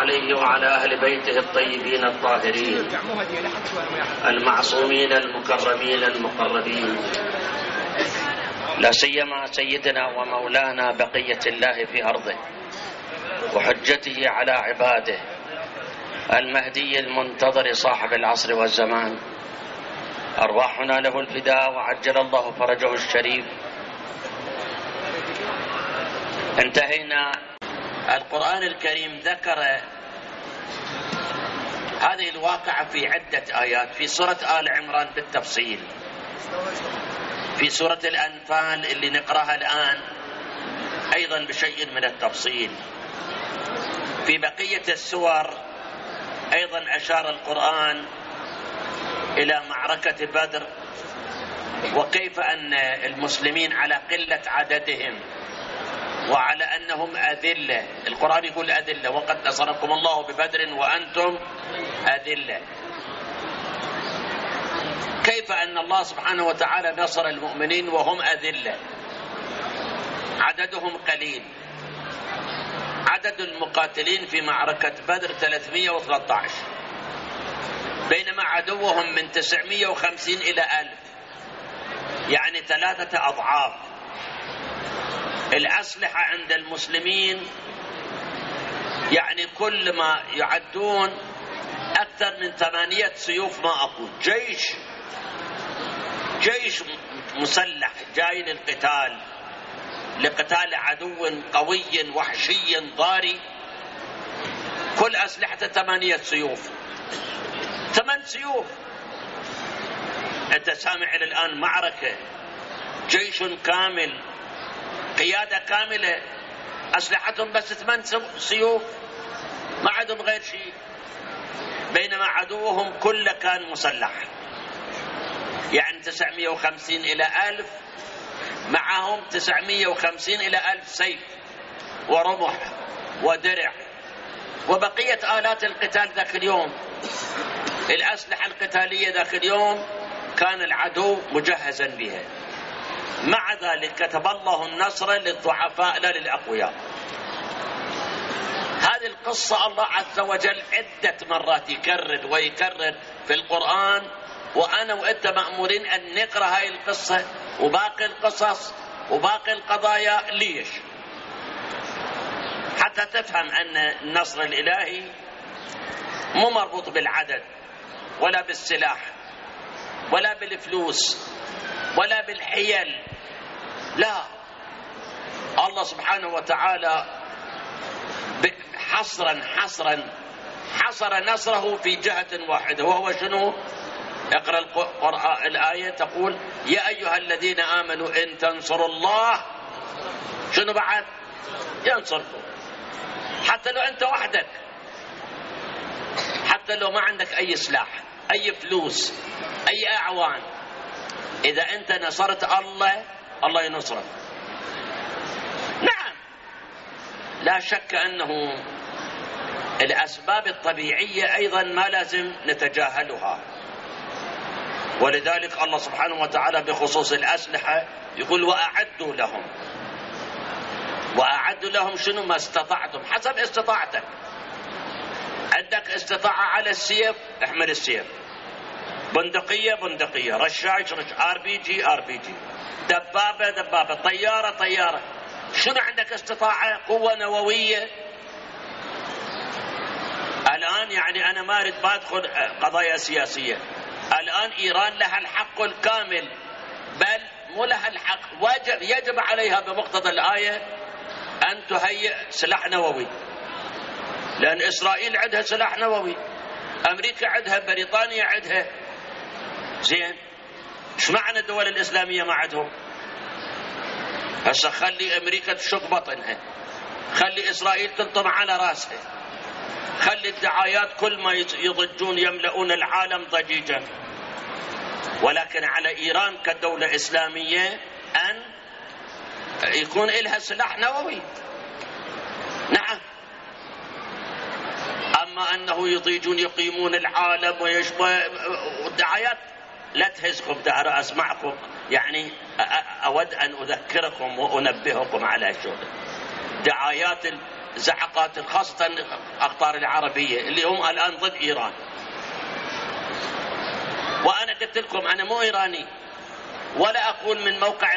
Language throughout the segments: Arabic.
عليه وعلى أهل بيته الطيبين الطاهرين المعصومين المكرمين المقربين، لا سيما سيدنا ومولانا بقية الله في أرضه وحجته على عباده المهدي المنتظر صاحب العصر والزمان، أرواحنا له الفداء وعجل الله فرجه الشريف. انتهينا. القرآن الكريم ذكر هذه الواقعة في عدة آيات، في سورة آل عمران بالتفصيل، في سورة الأنفال اللي نقرأها الآن أيضا بشيء من التفصيل، في بقية السور أيضا أشار القرآن إلى معركة بدر وكيف أن المسلمين على قلة عددهم وعلى أنهم أذلة. القرآن يقول أذلة، وقد نصركم الله ببدر وأنتم أذلة. كيف أن الله سبحانه وتعالى نصر المؤمنين وهم أذلة، عددهم قليل. عدد المقاتلين في معركة بدر 313، بينما عدوهم من 950 إلى 1000، يعني 3 أضعاف. الأسلحة عند المسلمين يعني كل ما يعدون أكثر من 8 سيوف، ما أقول جيش مسلح جاي للقتال، لقتال عدو قوي وحشي ضاري، كل أسلحته 8 سيوف، 8 سيوف. أنت سامع إلى الآن معركة، جيش كامل، قيادة كاملة، أسلحتهم بس 8 سيوف، ما عندهم غير شيء، بينما عدوهم كله كان مسلح، يعني 950 إلى 1000 معهم 950 إلى 1000 سيف ورمح ودرع وبقية آلات القتال ذاك اليوم. الأسلحة القتالية ذاك اليوم كان العدو مجهزا بها. مع ذلك كتب الله النصر للضعفاء لا للأقوياء. هذه القصة الله عز وجل عدة مرات يكرر ويكرر في القرآن، وأنا وأنت مأمورين أن نقرأ هذه القصة وباقي القصص وباقي القضايا. ليش؟ حتى تفهم أن النصر الإلهي مو مربوط بالعدد ولا بالسلاح ولا بالفلوس ولا بالحيل، لا، الله سبحانه وتعالى حصر نصره في جهة واحدة، وهو شنو؟ اقرأ القرآن الآية تقول يا أيها الذين آمنوا إن تنصروا الله شنو بعد؟ ينصركم. حتى لو أنت وحدك، حتى لو ما عندك أي سلاح، أي فلوس، أي أعوان، إذا أنت نصرت الله، الله ينصرك. نعم، لا شك أنه الأسباب الطبيعية أيضا ما لازم نتجاهلها، ولذلك الله سبحانه وتعالى بخصوص الأسلحة يقول وأعدوا لهم شنو؟ ما استطعتم، حسب استطاعتك. عندك استطاعة على السيف، احمل السيف، بندقية، رشاش، RPG، دبابة، طيارة. شنو عندك استطاعة؟ قوة نووية. الآن يعني أنا ما أريد أدخل قضايا سياسية، الآن إيران لها الحق الكامل، بل مو لها الحق، يجب عليها بمقتضى الآية أن تهيئ سلاح نووي، لأن إسرائيل عندها سلاح نووي، أمريكا عندها، بريطانيا عندها. زين، إيش معنى الدول الإسلامية ما عندهم؟ هسه خلي أمريكا تشق بطنها، خلي إسرائيل تنطم على رأسها، خلي الدعايات كل ما يضجون يملؤون العالم ضجيجا، ولكن على إيران كدولة إسلامية أن يكون لها سلاح نووي. نعم، أما أنه يضيجون يقيمون العالم ويشبه والدعايات، لا تهزكم دار أسمعكم، يعني أود أن أذكركم وأنبهكم على شغل دعايات زعقات خاصة الأقطار العربية اللي هم الآن ضد إيران. وأنا قلت لكم أنا مو إيراني، ولا أقول من موقع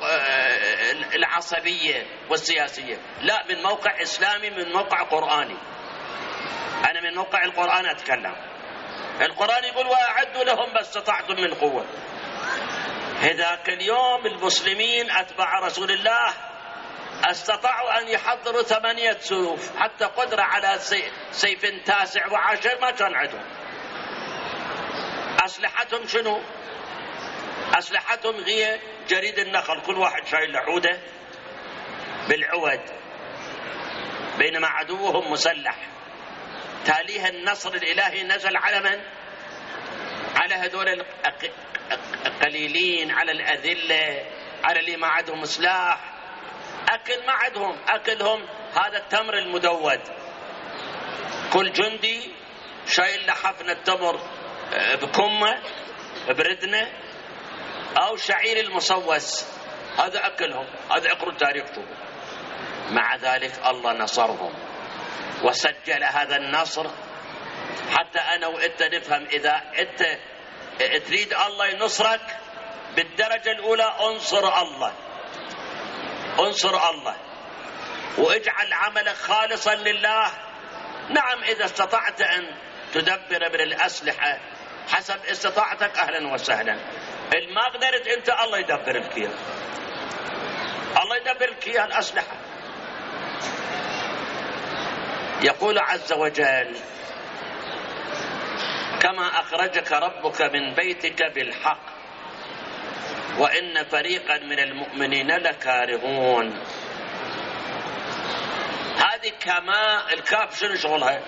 العصبية والسياسية، لا، من موقع إسلامي، من موقع قرآني. أنا من موقع القرآن أتكلم. القرآن يقول وأعدوا لهم ما استطعتم من قوة. هذاك اليوم المسلمين أتباع رسول الله استطاعوا أن يحضروا 8 سيوف، حتى قدرة على سيف 9 و10 ما كان عندهم. أسلحتهم شنو؟ أسلحتهم هي جريد النخل، كل واحد شايل له عودة بالعود، بينما عدوهم مسلح. تاليها النصر الإلهي نزل على من؟ على هذول القليلين، على الأذلة، على اللي ما عندهم سلاح. أكل ما عندهم، أكلهم هذا التمر المدود. كل جندي شايل له حفنة تمر بكمة بردنة أو شعير المصوص، هذا أكلهم، هذا اقروا تاريخهم. مع ذلك الله نصرهم وسجل هذا النصر، حتى أنا وإنت نفهم. إذا أنت تريد الله ينصرك بالدرجة الأولى انصر الله، انصر الله واجعل عملك خالصا لله. نعم، إذا استطعت أن تدبر من الأسلحة حسب استطاعتك أهلا وسهلا. ما قدرت أنت، الله يدبر لك إياه، الله يدبر لك إياه الأسلحة. يقول عز وجل كما أخرجك ربك من بيتك بالحق وإن فريقا من المؤمنين لكارهون. هذه كما الكاف شنو شغلها؟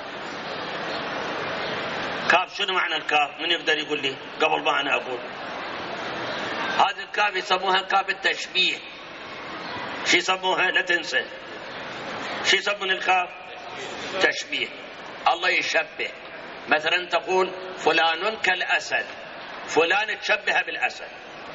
كاف شنو معنى الكاف؟ من يقدر يقول لي قبل ما أنا أقول؟ هذه الكاف يسموها كاف التشبيه. شو يسموها؟ لا تنسى، شو يسمون الكاف؟ تشبيه. الله يشبه، مثلا تقول فلان كالأسد، فلان تشبه بالأسد.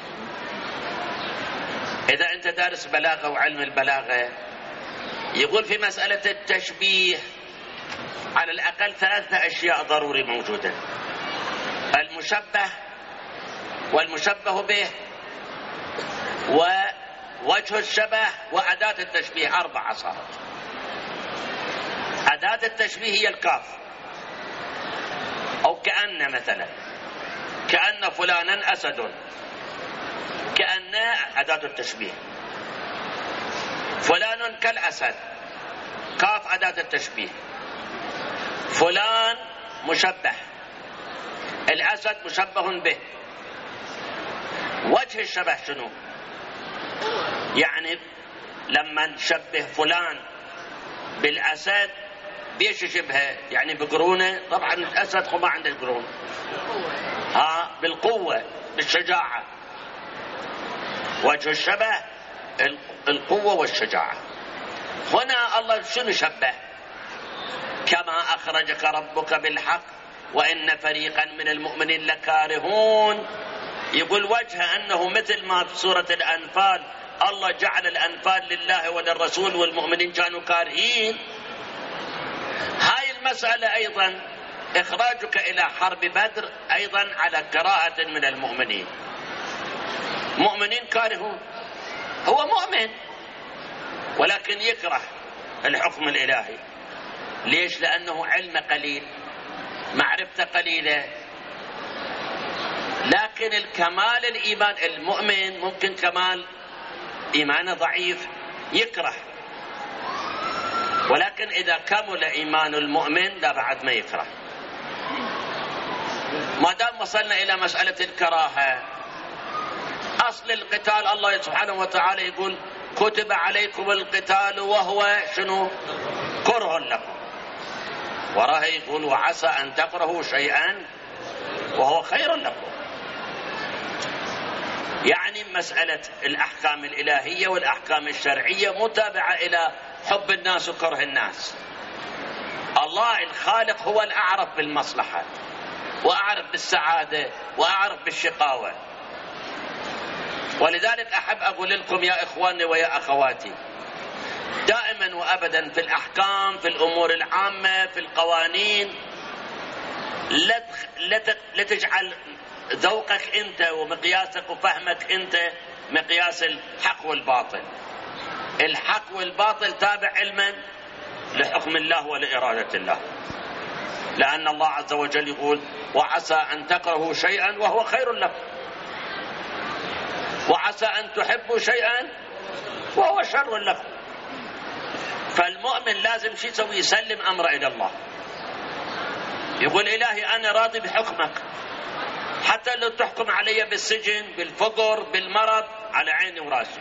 إذا أنت دارس بلاغة وعلم البلاغة يقول في مسألة التشبيه على الأقل 3 أشياء ضروري موجودة: المشبه والمشبه به ووجه الشبه وأداة التشبيه. 4 صارت. أداة التشبيه هي الكاف، أو كأن، مثلا كأن فلانا أسد، كأن أداة التشبيه. فلان كالأسد، كاف أداة التشبيه. فلان مشبه، الأسد مشبه به. وجه الشبه شنو؟ يعني لما نشبه فلان بالأسد بيش يشبهه؟ يعني بقرونه. طبعا الأسد ما عنده قرون، بالقوة، بالشجاعة. وجه الشبه القوة والشجاعة. هنا الله شنو شبه؟ كما أخرجك ربك بالحق وإن فريقا من المؤمنين لكارهون. يقول وجه أنه مثل ما في سورة الأنفال الله جعل الأنفال لله وللرسول والمؤمنين كانوا كارهين. هاي المسألة أيضا إخراجك إلى حرب بدر أيضا على كراهة من المؤمنين. مؤمنين كارهون، هو مؤمن ولكن يكره الحكم الإلهي. ليش؟ لأنه علم قليل، معرفة قليلة. لكن الكمال الإيمان، المؤمن ممكن كمال إيمانه ضعيف يكره، ولكن إذا كمل إيمان المؤمن لا بعد ما يكره. ما دام وصلنا إلى مسألة الكراهة، أصل القتال الله سبحانه وتعالى يقول كتب عليكم القتال وهو شنو؟ كره لكم. وراه يقول وعسى أن تكرهوا شيئا وهو خير لكم. يعني مسألة الأحكام الإلهية والأحكام الشرعية متابعة إلى حب الناس وكره الناس. الله الخالق هو الأعرف بالمصلحة وأعرف بالسعادة وأعرف بالشقاوة. ولذلك أحب أقول لكم يا إخواني ويا أخواتي، دائما دائما وأبدا في الأحكام، في الأمور العامة، في القوانين، لا تجعل ذوقك أنت ومقياسك وفهمك أنت مقياس الحق والباطل. الحق والباطل تابع علما لحكم الله ولإرادة الله، لأن الله عز وجل يقول: وعسى أن تكرهوا شيئا وهو خير لكم، وعسى أن تحبوا شيئا وهو شر لكم. فالمؤمن لازم شو يسوي؟ يسلم أمره إلى الله، يقول: إلهي أنا راضي بحكمك، حتى لو تحكم علي بالسجن، بالفقر، بالمرض، على عيني وراسي.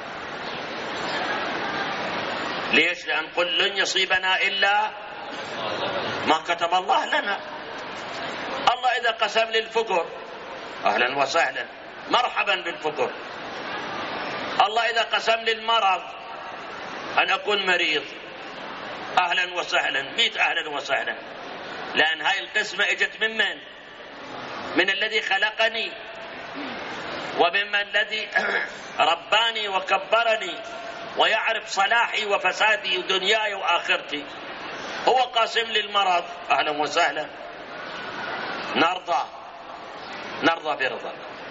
ليش؟ لأن قل لن يصيبنا إلا ما كتب الله لنا. الله إذا قسم لي الفقر أهلا وسهلا، مرحبا بالفقر. الله إذا قسم لي المرض، أن أكون مريض، أهلا وسهلا، 100 أهلا وسهلا، لأن هاي القسمة اجت من من الذي خلقني، وممن الذي رباني وكبرني ويعرف صلاحي وفسادي ودنياي وآخرتي. هو قاسم لي المرض، أهلا وسهلا، نرضى برضا.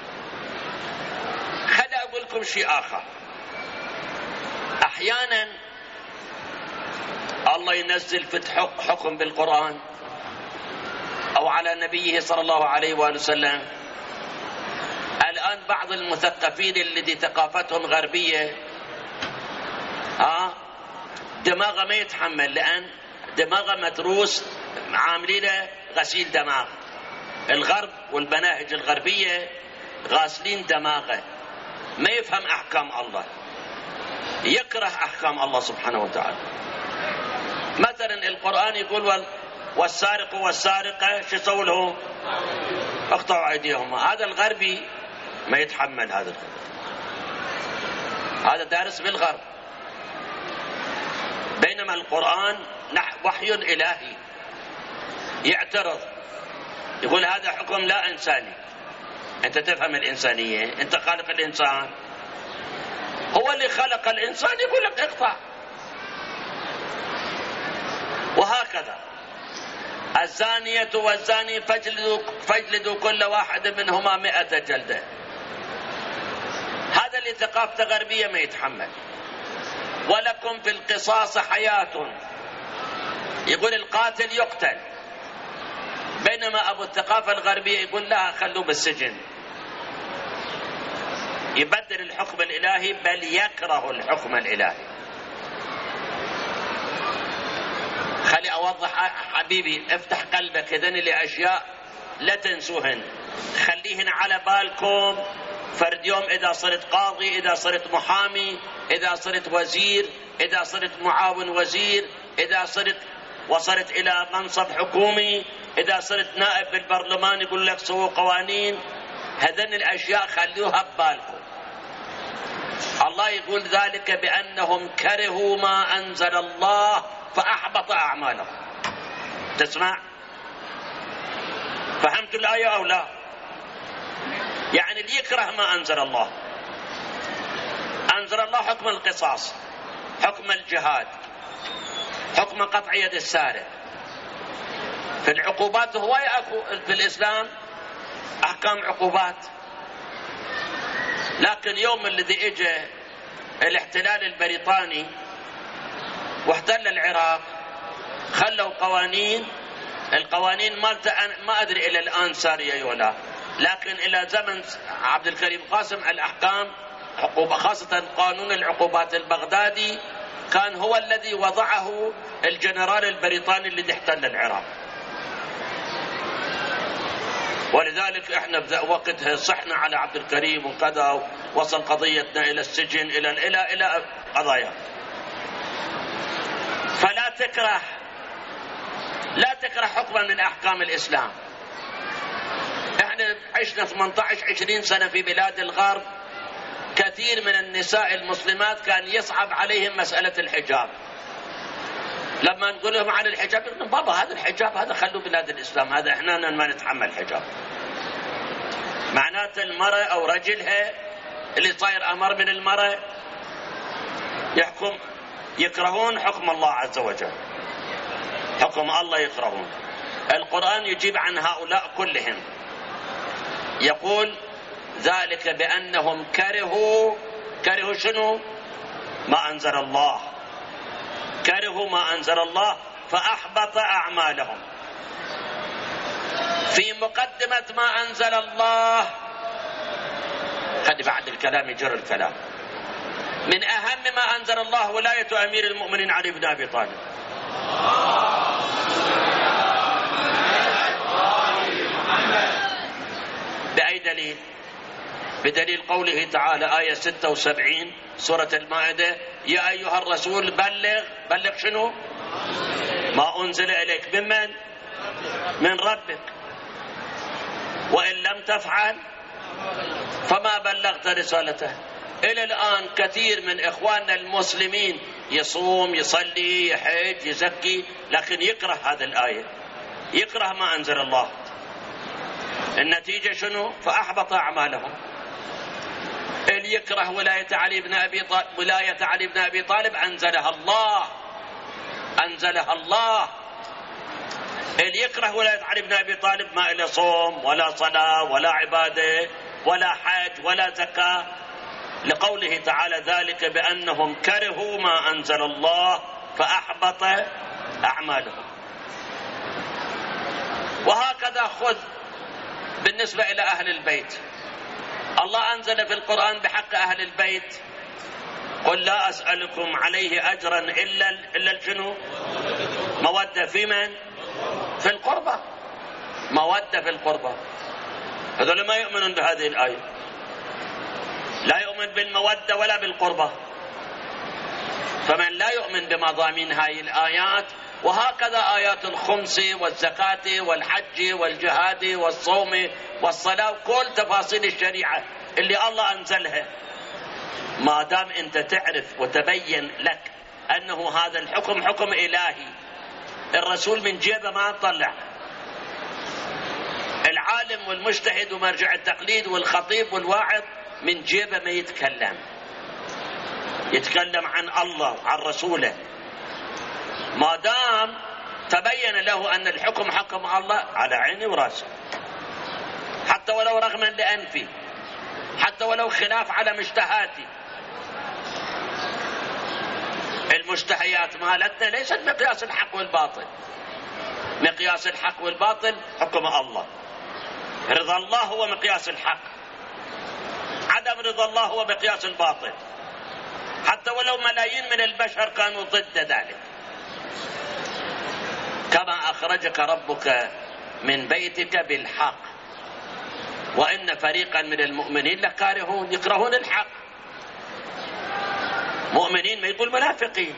خلي أقول لكم شيء آخر. أحيانا الله ينزل فتح حكم بالقرآن أو على نبيه صلى الله عليه وآله وسلم. الآن بعض المثقفين الذي ثقافتهم غربية دماغه ما يتحمل، لأن دماغه متروس، عاملين غسيل دماغ. الغرب والمناهج الغربية غاسلين دماغه، ما يفهم أحكام الله، يكره أحكام الله سبحانه وتعالى. مثلا القرآن يقول: والسارق والسارقة شو يسووا لهم؟ اقطعوا أيديهما. هذا الغربي ما يتحمل هذا دارس بالغرب، بينما القرآن وحي إلهي. يعترض، يقول: هذا حكم لا إنساني. أنت تفهم الإنسانية؟ أنت خالق الإنسان، هو اللي خلق الإنسان، يقول لك اقطع. وهكذا الزانية والزاني فاجلدوا كل واحد منهما 100 جلدة. هذا اللي ثقافته غربية ما يتحمل. ولكم في القصاص حياة، يقول القاتل يقتل، بينما أبو الثقافة الغربية يقول: لا، خلوه بالسجن. يبدل الحكم الإلهي، بل يكره الحكم الإلهي. خلي أوضح حبيبي، افتح قلبك، هذين لأشياء لا تنسوهن، خليهن على بالكم. فرد يوم إذا صرت قاضي، إذا صرت محامي، إذا صرت وزير، إذا صرت معاون وزير، إذا وصلت إلى منصب حكومي، إذا صرت نائب بالبرلمان، يقول لك سووا قوانين. هذين الأشياء خلوها ببالكم. الله يقول ذلك بأنهم كرهوا ما أنزل الله فأحبط أعمالهم. تسمع؟ فهمت الآية أو لا؟ يعني اللي يكره ما أنزل الله. أنزل الله حكم القصاص، حكم الجهاد، حكم قطع يد السارق. في العقوبات هواية أكو في الإسلام أحكام عقوبات، لكن يوم الذي اجى الاحتلال البريطاني واحتل العراق، خلوا القوانين مالته ما أدري إلى الآن سارية ولا، لكن إلى زمن عبد الكريم قاسم الأحكام خاصة قانون العقوبات البغدادي كان هو الذي وضعه الجنرال البريطاني الذي احتل العراق. ولذلك احنا وقتها صحنا على عبد الكريم وكذا، وصل قضيتنا الى السجن الى قضايا. فلا تكره حكما من احكام الاسلام. احنا عشنا 18-20 سنة في بلاد الغرب، كثير من النساء المسلمات كان يصعب عليهم مسألة الحجاب. لما نقول لهم عن الحجاب يقولون: بابا هذا الحجاب هذا خلوه بلاد الإسلام، هذا احنا ما نتحمل حجاب. معناته المرأة أو رجلها اللي صاير أمر من المرأة يحكم يكرهون حكم الله عز وجل، حكم الله يكرهون. القرآن يجيب عن هؤلاء كلهم، يقول ذلك بأنهم كرهوا شنو؟ ما أنزل الله، كرهوا ما أنزل الله فأحبط أعمالهم. في مقدمة ما أنزل الله، هذه بعد الكلام يجر الكلام، من أهم ما أنزل الله ولاية أمير المؤمنين علي بن أبي طالب. بأي دليل؟ بدليل قوله تعالى آية 76 سورة المائدة: يا أيها الرسول بلغ شنو؟ ما أنزل إليك ممن؟ من ربك، وإن لم تفعل فما بلغت رسالته. إلى الآن كثير من إخواننا المسلمين يصوم، يصلي، يحج، يزكي، لكن يكره هذه الآية، يكره ما أنزل الله. النتيجة شنو؟ فأحبط أعمالهم. اللي يكره ولاية علي بن أبي طالب أنزلها الله. اللي يكره ولاية علي بن أبي طالب ما إله صوم ولا صلاة ولا عبادة ولا حج ولا زكاة، لقوله تعالى ذلك بأنهم كرهوا ما أنزل الله فأحبط أعمالهم. وهكذا خذ بالنسبة إلى أهل البيت، الله أنزل في القرآن بحق أهل البيت: قل لا أسألكم عليه أجرا إلا الجنو مودة في من؟ في القربة، مودة في القربة. هذول ما يؤمنون بهذه الآية، لا يؤمن بالمودة ولا بالقربة. فمن لا يؤمن بمضامين هذه الآيات، وهكذا آيات الخمس والزكاة والحج والجهاد والصوم والصلاة وكل تفاصيل الشريعة اللي الله أنزلها، ما دام أنت تعرف وتبين لك أنه هذا الحكم حكم إلهي، الرسول من جيبه ما طلع، العالم والمجتهد ومرجع التقليد والخطيب والواعظ من جيبه ما يتكلم عن الله عن رسوله. ما دام تبين له أن الحكم حكم الله، على عيني وراسه، حتى ولو رغما لأنفي، حتى ولو خلاف على مجتهاتي. المجتهيات مالتنا ليست مقياس الحق والباطل، مقياس الحق والباطل حكم الله. رضا الله هو مقياس الحق، عدم رضا الله هو مقياس الباطل، حتى ولو ملايين من البشر كانوا ضد ذلك. كما أخرجك ربك من بيتك بالحق وإن فريقا من المؤمنين لكارهون، يكرهون الحق. مؤمنين ما يقول منافقين،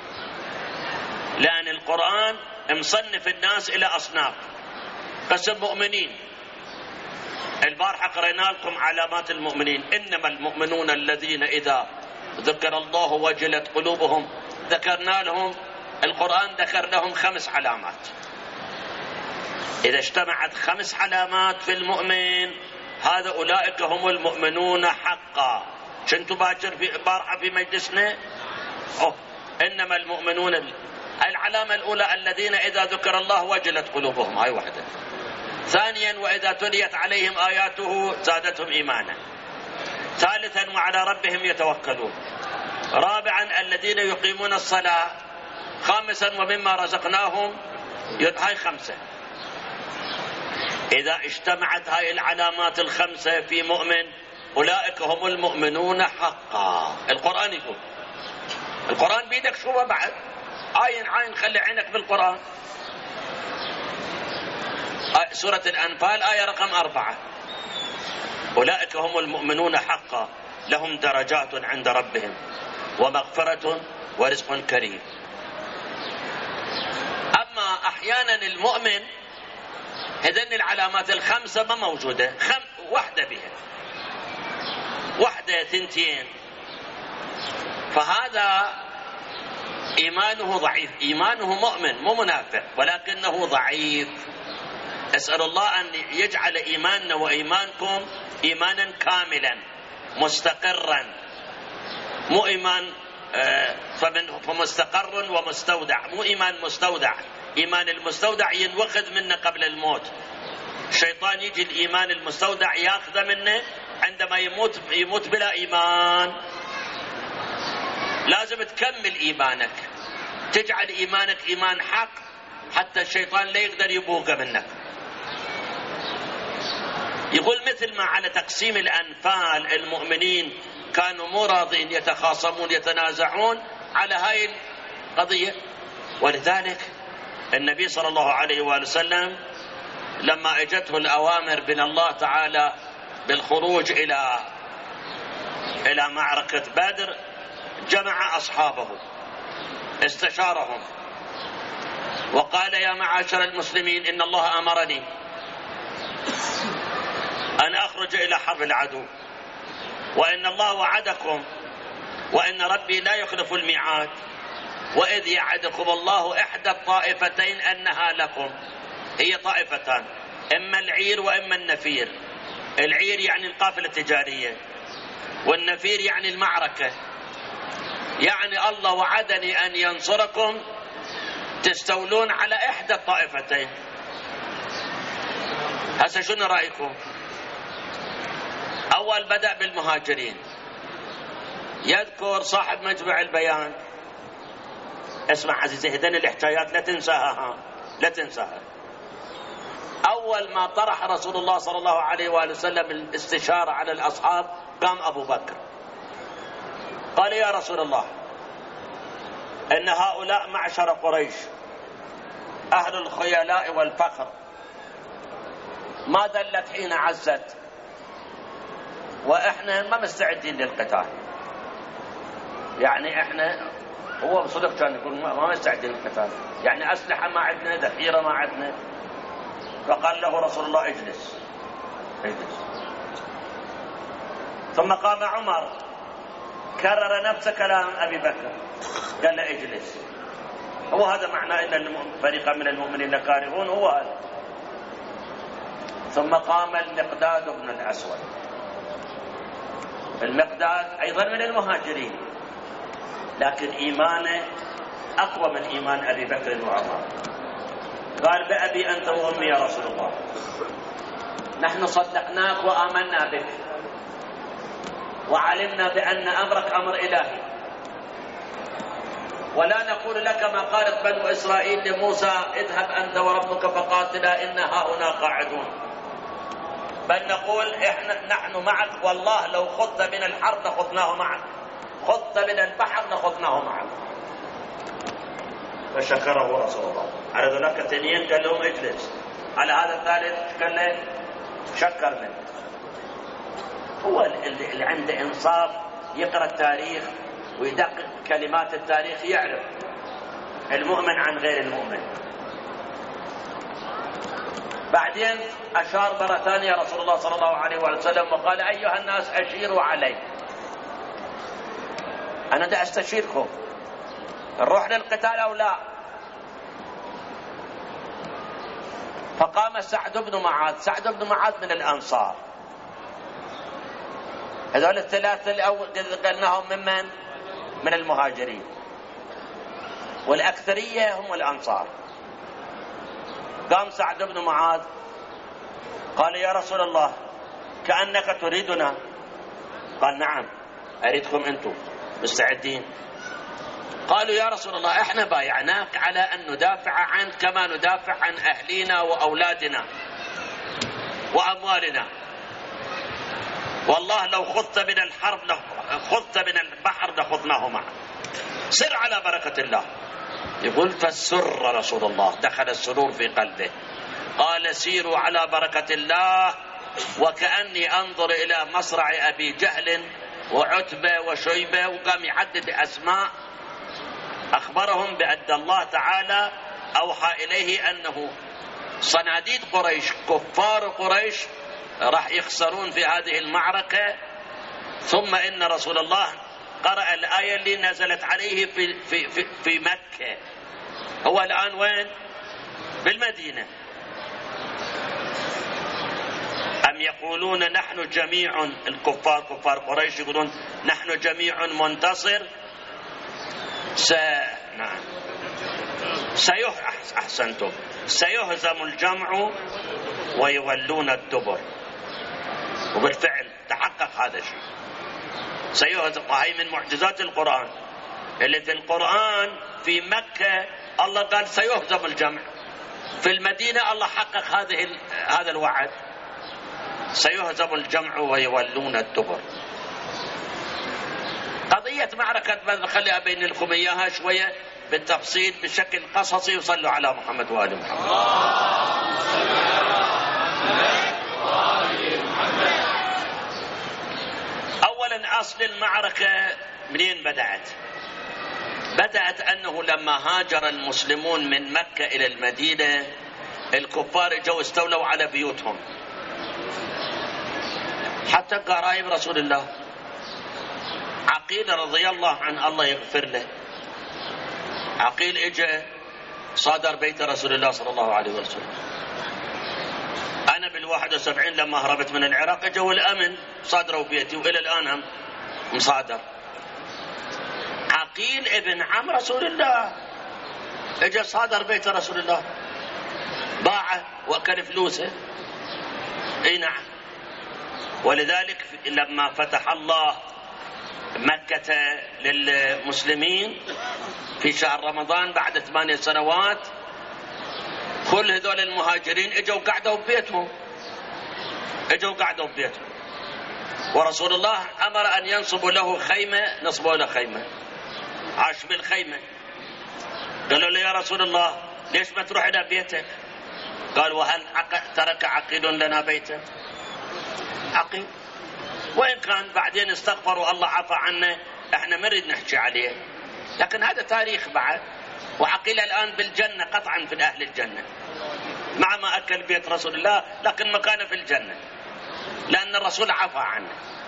لأن القرآن مصنف الناس إلى أصناف. قسم مؤمنين، البارحة قرأنا لكم علامات المؤمنين: إنما المؤمنون الذين إذا ذكر الله وجلت قلوبهم. ذكرنا لهم، القرآن ذكر لهم 5 علامات. إذا اجتمعت 5 علامات في المؤمن، هذا أولئك هم المؤمنون حقا. شنتوا باكر في بارحة في مجلسنا؟ إنما المؤمنون العلامة الأولى الذين إذا ذكر الله وجلت قلوبهم، هاي واحدة. ثانيا وإذا تليت عليهم آياته زادتهم إيمانا. ثالثا وعلى ربهم يتوكلون. رابعا الذين يقيمون الصلاة. خامسا ومما رزقناهم، هاي 5. إذا اجتمعت هاي العلامات 5 في مؤمن، أولئك هم المؤمنون حقا. القرآن يقول، القرآن بيدك شو بعد؟ عين خلي عينك بالقرآن. سورة الأنفال آية رقم 4: أولئك هم المؤمنون حقا لهم درجات عند ربهم ومغفرة ورزق كريم. أما أحيانا المؤمن هذين العلامات 5 ما موجودة، واحدة بها، واحدة 2، فهذا إيمانه ضعيف. إيمانه مؤمن مو منافق، ولكنه ضعيف. أسأل الله أن يجعل إيماننا وإيمانكم إيمانا كاملا مستقرا، مو إيمان فمستقر ومستودع، مو إيمان مستودع. إيمان المستودع ينوخذ منه قبل الموت. الشيطان يجي الإيمان المستودع ياخذه منه عندما يموت بلا إيمان. لازم تكمل إيمانك، تجعل إيمانك إيمان حق حتى الشيطان لا يقدر يبوقه منك. يقول مثل ما على تقسيم الأنفال المؤمنين كانوا مو راضين، يتخاصمون يتنازعون على هاي القضية. ولذلك النبي صلى الله عليه وآله وسلم لما اجته الأوامر من الله تعالى بالخروج إلى معركة بدر جمع أصحابه، استشارهم وقال: يا معاشر المسلمين، إن الله أمرني أن أخرج إلى حرب العدو، وإن الله وعدكم، وإن ربي لا يخلف الميعاد، وإذ يعدكم الله إحدى الطائفتين أنها لكم. هي طائفتان، إما العير وإما النفير. العير يعني القافلة التجارية، والنفير يعني المعركة. يعني الله وعدني أن ينصركم تستولون على إحدى الطائفتين. هسه شنو رأيكم؟ أول بدأ بالمهاجرين. يذكر صاحب مجمع البيان، اسمع عزيزي هذين الحكايات لا تنساها، لا تنساها. أول ما طرح رسول الله صلى الله عليه وآله وسلم الاستشارة على الأصحاب قام أبو بكر قال: يا رسول الله، إن هؤلاء معشر قريش أهل الخيلاء والفخر، ما ذلت حين عزت، وإحنا ما مستعدين للقتال. يعني إحنا، هو بصدق كان يقول ما مستعدين للقتال، يعني أسلحة ما عندنا، ذخيرة ما عندنا. فقال له رسول الله: اجلس اجلس. ثم قام عمر كرر نفس كلام أبي بكر، قال له: اجلس. هو هذا معناه أن فريقا من المؤمنين كارهون، هو هذا. ثم قام المقداد بن الأسود. المقداد أيضا من المهاجرين، لكن إيمانه أقوى من إيمان أبي بكر وعمر. قال: بأبي أنت وأمي يا رسول الله، نحن صدقناك وآمنا بك، وعلمنا بأن أمرك أمر إلهي، ولا نقول لك ما قالت بنو إسرائيل لموسى: اذهب أنت وربك فقاتلا إن هؤلاء قاعدون، بل نقول نحن معك، والله لو خضت من الحرب لخضناه معك، خضت من البحر لخضناه معك. فشكره رسول الله. على ذلك التنين قال لهم: اجلس. على هذا الثالث قال له: شكرنا. هو اللي عنده إنصاف يقرأ التاريخ ويدقق كلمات التاريخ يعرف المؤمن عن غير المؤمن. بعدين أشار مرة ثانية رسول الله صلى الله عليه وسلم وقال: أيها الناس أشيروا علي، أنا دا أستشيركم، نروح للقتال أو لا؟ فقام سعد بن معاذ. سعد بن معاذ من الأنصار. هذول الثلاثة الأول قلناهم من المهاجرين، والأكثرية هم الأنصار. قام سعد بن معاذ قال: يا رسول الله، كأنك تريدنا. قال: نعم، أريدكم أنتم مستعدين. قالوا: يا رسول الله، احنا بايعناك على أن ندافع عنك كما ندافع عن أهلنا وأولادنا وأموالنا، والله لو خضت من الحرب خضت من البحر لخضناه معك، سر على بركة الله. يقول: فسر رسول الله، دخل السرور في قلبه. قال: سيروا على بركة الله، وكأني أنظر إلى مصرع أبي جهل وعتبة وشيبة، وقام يعدد أسماء أخبرهم بأن الله تعالى أوحى إليه أنه صناديد قريش، كفار قريش، راح يخسرون في هذه المعركة. ثم إن رسول الله قرأ الآية اللي نزلت عليه في مكة. هو الآن وين؟ بالمدينة. أم يقولون نحن جميع، الكفار كفار قريش يقولون نحن جميع منتصر، نعم أحسنتم، سيهزم الجمع ويولون الدبر. وبالفعل تحقق هذا الشيء، سيهزم. وهي من معجزات القرآن، اللي في القرآن في مكة الله قال سيهزم الجمع، في المدينة الله حقق هذا الوعد، سيهزم الجمع ويولون الدبر. قضية معركة بدر خلي أبين لكم إياها شوية بالتفصيل بشكل قصصي، وصلوا على محمد وآل محمد. أولا أصل المعركة منين بدأت؟ بدأت أنه لما هاجر المسلمون من مكة إلى المدينة الكفار جو استولوا على بيوتهم، حتى قرايب رسول الله. عقيل رضي الله عنه الله يغفر له، عقيل اجى صادر بيت رسول الله صلى الله عليه وسلم. انا بال71 لما هربت من العراق اجوا الامن صادروا بيتي، والى الان هم مصادر. عقيل ابن عم رسول الله اجى صادر بيت رسول الله، باعه واكل فلوسه. اي نعم. ولذلك لما فتح الله مكة للمسلمين في شهر رمضان بعد 8 سنوات، كل هذول المهاجرين اجوا قعدوا ببيتهم، ورسول الله امر ان ينصبوا له خيمة، نصبوا له خيمة، عاش بالخيمة. قالوا له يا رسول الله ليش ما تروح الى بيتك؟ قال وهل ترك عقيل لنا بيته؟ عقيل وإن كان بعدين استغفروا الله عفى عنه، احنا ما نريد نحكي عليه، لكن هذا تاريخ بعد. وعقيل الآن بالجنة قطعا، في أهل الجنة، مع ما أكل بيت رسول الله لكن مكانه في الجنة، لأن الرسول عفى عنه.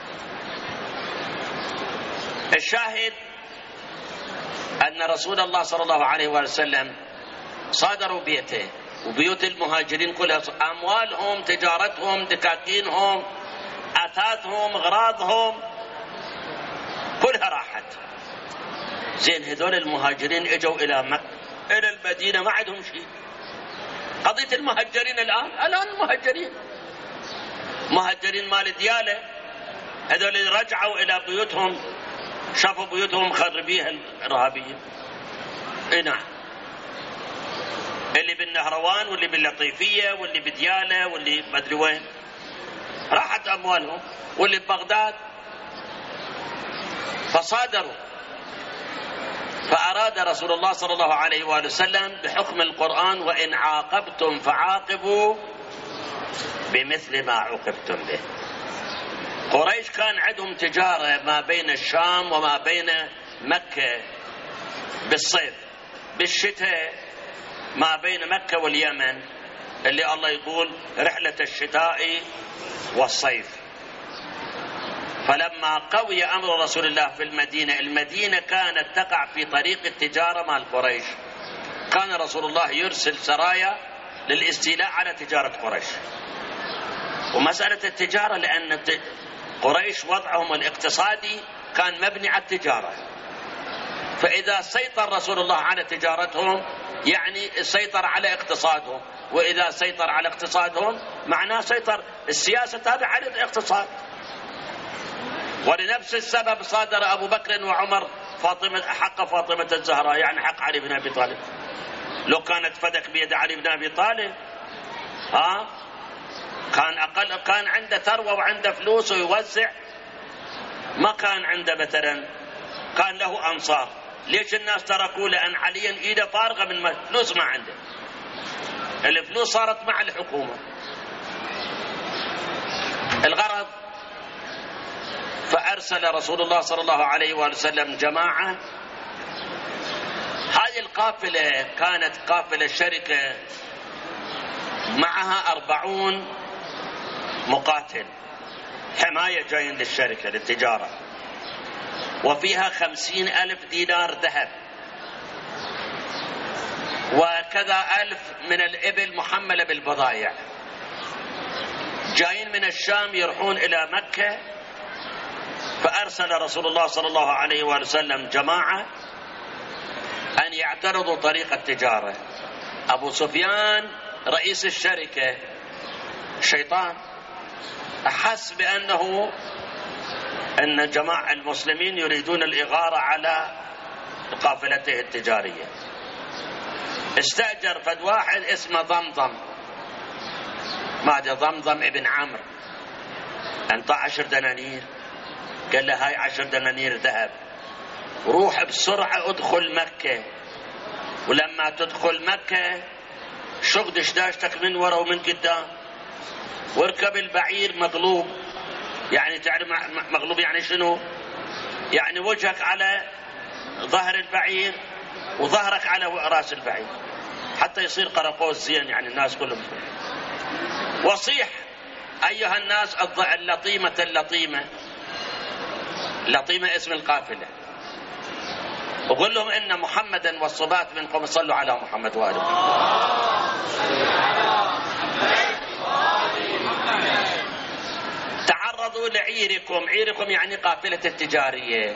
الشاهد أن رسول الله صلى الله عليه وسلم صادروا بيته وبيوت المهاجرين كلها، أموالهم، تجارتهم، دكاكينهم، أثاثهم، أغراضهم كلها راحت. زين هذول المهاجرين اجوا إلى المدينة ما عندهم شيء. قضية المهجرين الآن مهجرين مال ديالة، هذول رجعوا إلى بيوتهم، شافوا بيوتهم مخربيها الإرهابية. نعم، اللي بالنهروان واللي باللطيفية واللي بديالة واللي بدري وين راحت أموالهم، واللي ببغداد. فصادروا، فأراد رسول الله صلى الله عليه وآله وسلم بحكم القرآن وإن عاقبتم فعاقبوا بمثل ما عوقبتم به. قريش كان عندهم تجارة ما بين الشام وما بين مكة بالصيف، بالشتاء ما بين مكة واليمن، اللي الله يقول رحلة الشتاء والصيف. فلما قوي أمر رسول الله في المدينة كانت تقع في طريق التجارة مع قريش، كان رسول الله يرسل سرايا للاستيلاء على تجارة قريش. ومسألة التجارة لأن قريش وضعهم الاقتصادي كان مبني على التجارة، فإذا سيطر رسول الله على تجارتهم يعني سيطر على اقتصادهم، وإذا سيطر على اقتصادهم معناه سيطر السياسة تابعة للاقتصاد. ولنفس السبب صادر أبو بكر وعمر حق فاطمة الزهراء، يعني حق علي بن أبي طالب. لو كانت فدك بيد علي بن أبي طالب كان عنده ثروة وعنده فلوس ويوزع، ما كان عنده مثلا، كان له أنصار. ليش الناس تركوه؟ لأن عليا إيده فارغة من فلوس، ما عنده، الفلوس صارت مع الحكومة. الغرض فأرسل رسول الله صلى الله عليه وسلم جماعة. هذه القافلة كانت قافلة شركة معها 40 مقاتل حماية جايين للشركة للتجارة، وفيها 50,000 دينار ذهب، وكذا 1000 من الإبل محملة بالبضائع، جايين من الشام يروحون إلى مكة. فأرسل رسول الله صلى الله عليه وسلم جماعة أن يعترضوا طريق التجارة. أبو سفيان رئيس الشركة شيطان، أحس بأنه أن جماعة المسلمين يريدون الإغارة على قافلته التجارية. استأجر فد واحد اسمه ضمضم، ما أدري ضمضم ابن عمرو، انطى 10 دنانير، قال له هاي 10 دنانير ذهب، روح بسرعة ادخل مكة، ولما تدخل مكة شق دشداشتك من ورا ومن قدام، واركب البعير مقلوب. يعني تعرف مقلوب يعني شنو؟ يعني وجهك على ظهر البعير وظهرك على رأس البعير حتى يصير قرقوس زين، يعني الناس كلهم. وصيح أيها الناس اللطيمة اللطيمة، اللطيمة اسم القافلة، وقل لهم إن محمدا والصبات منكم صلوا على محمد وآله. تعرضوا لعيركم، عيركم يعني قافلة التجارية.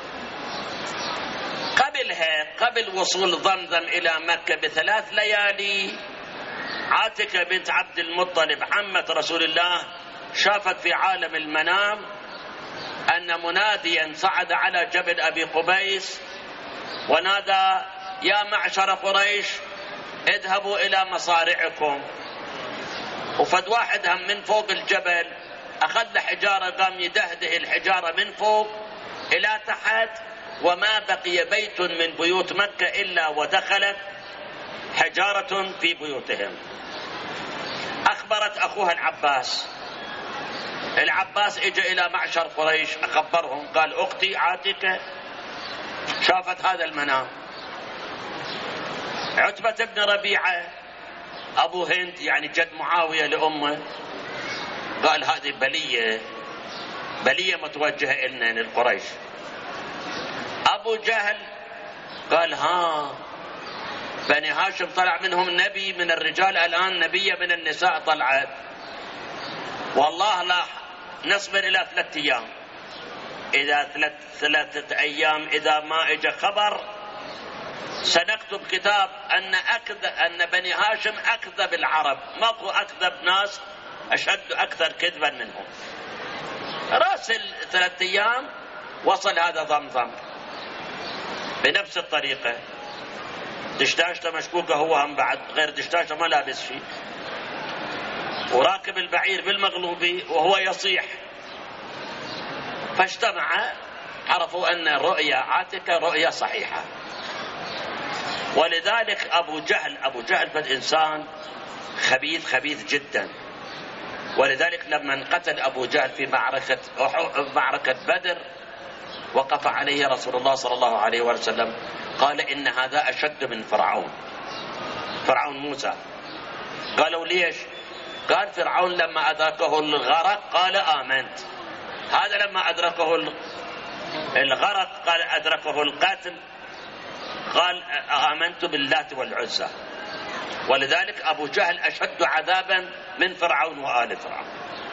قبلها، قبل وصول ضمضم إلى مكة ب3 ليالي، عاتكة بنت عبد المطلب عمة رسول الله شافت في عالم المنام أن مناديا صعد على جبل أبي قبيس ونادى يا معشر قريش اذهبوا إلى مصارعكم. وفد واحد هم من فوق الجبل أخذ حجارة قام يدهده الحجارة من فوق إلى تحت، وما بقي بيت من بيوت مكة إلا ودخلت حجارة في بيوتهم. أخبرت أخوها العباس، العباس اجى إلى معشر قريش أخبرهم، قال أختي عاتكة شافت هذا المنام. عتبة بن ربيعة أبو هند يعني جد معاوية لأمه قال هذه بلية متوجهة إلنا للقريش. أبو جهل قال ها بني هاشم طلع منهم نبي من الرجال، الآن نبية من النساء طلعت، والله لا نصبر إلى 3 أيام، إذا 3 أيام إذا ما إجا خبر سنكتب كتاب أن بني هاشم أكذب العرب، ماكو أكذب ناس أشد أكثر كذبا منهم. رأس 3 أيام وصل هذا ضمضم بنفس الطريقة، دشداشته مشكوكة، هو هم بعد غير دشداشته ما لابس شيء، وراكب البعير بالمغلوبي وهو يصيح. فاجتمع، عرفوا أن الرؤيا عاتكة رؤيا صحيحة. ولذلك أبو جهل فالإنسان خبيث جدا. ولذلك لما انقتل أبو جهل في معركة بدر وقف عليه رسول الله صلى الله عليه وسلم قال إن هذا أشد من فرعون موسى. قالوا ليش؟ قال فرعون لما أدركه الغرق قال آمنت، هذا لما أدركه الغرق قال أدركه القتل قال آمنت باللات والعزى. ولذلك أبو جهل أشد عذابا من فرعون وآل فرعون.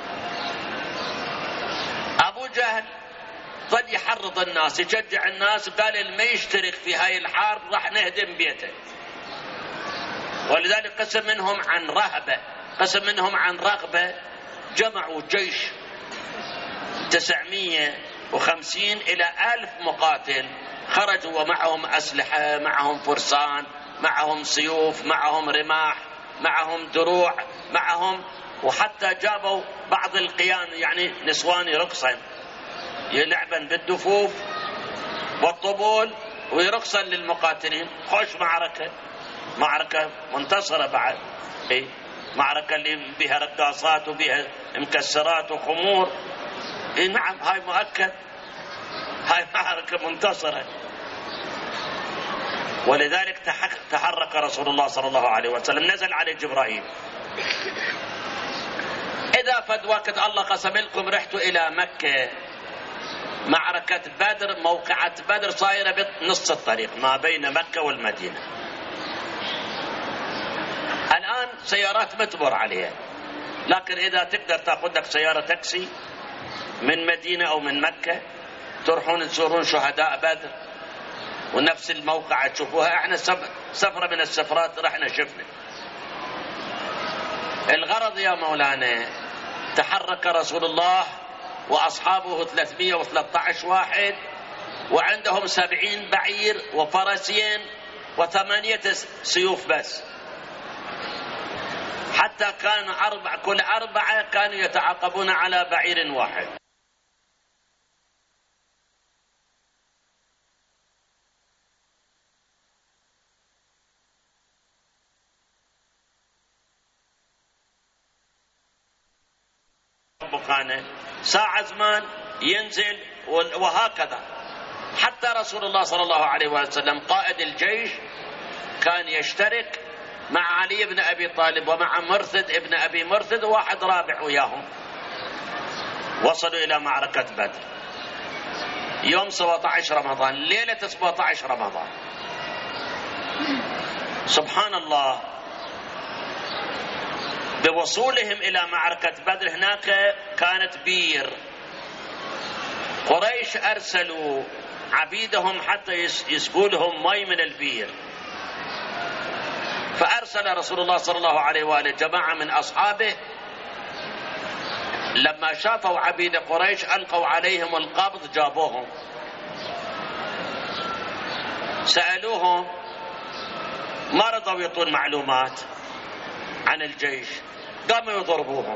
أبو جهل ظل يحرض الناس، يشجع الناس، قال اللي ما يشترك في هاي الحرب راح نهدم بيته. ولذلك قسم منهم عن رهبة، قسم منهم عن رغبة، جمعوا جيش 950 إلى 1000 مقاتل، خرجوا ومعهم أسلحة، معهم فرسان، معهم سيوف، معهم رماح، معهم دروع، معهم، وحتى جابوا بعض القيان يعني نسوان يرقصن يلعبن بالدفوف والطبول ويرقصن للمقاتلين. خوش معركة منتصرة بعد، معركة اللي بها رقاصات وبها مكسرات وخمور، نعم هاي مؤكد، هاي معركة منتصرة. ولذلك تحرك رسول الله صلى الله عليه وسلم، نزل عليه جبرائيل، إذا فد وقت الله قسم لكم رحتوا إلى مكة، معركة بدر، موقعة بدر صايرة بنص الطريق ما بين مكة والمدينة. الآن سيارات متبر عليها، لكن إذا تقدر تأخذ لك سيارة تاكسي من مدينة أو من مكة تروحون تزورون شهداء بدر، ونفس الموقع تشوفوها. احنا سفرة من السفرات رحنا شفنا. الغرض يا مولانا، تحرك رسول الله وأصحابه 313 واحد، وعندهم 70 بعير وفرسين و8 سيوف بس، حتى كانوا كل 4 كانوا يتعاقبون على بعير واحد. كان ساعة زمان ينزل وهكذا. حتى رسول الله صلى الله عليه وسلم قائد الجيش كان يشترك مع علي بن أبي طالب ومع مرثد ابن أبي مرثد وواحد رابع وياهم. وصلوا إلى معركة بدر يوم 17 رمضان، ليلة 17 رمضان. سبحان الله، بوصولهم إلى معركة بدر هناك كانت بير. قريش أرسلوا عبيدهم حتى يسقوا لهم مي من البير، فأرسل رسول الله صلى الله عليه وآله جماعة من أصحابه. لما شافوا عبيد قريش ألقوا عليهم القبض، جابوهم سألوهم، ما رضوا يعطون معلومات عن الجيش، قاموا يضربوهم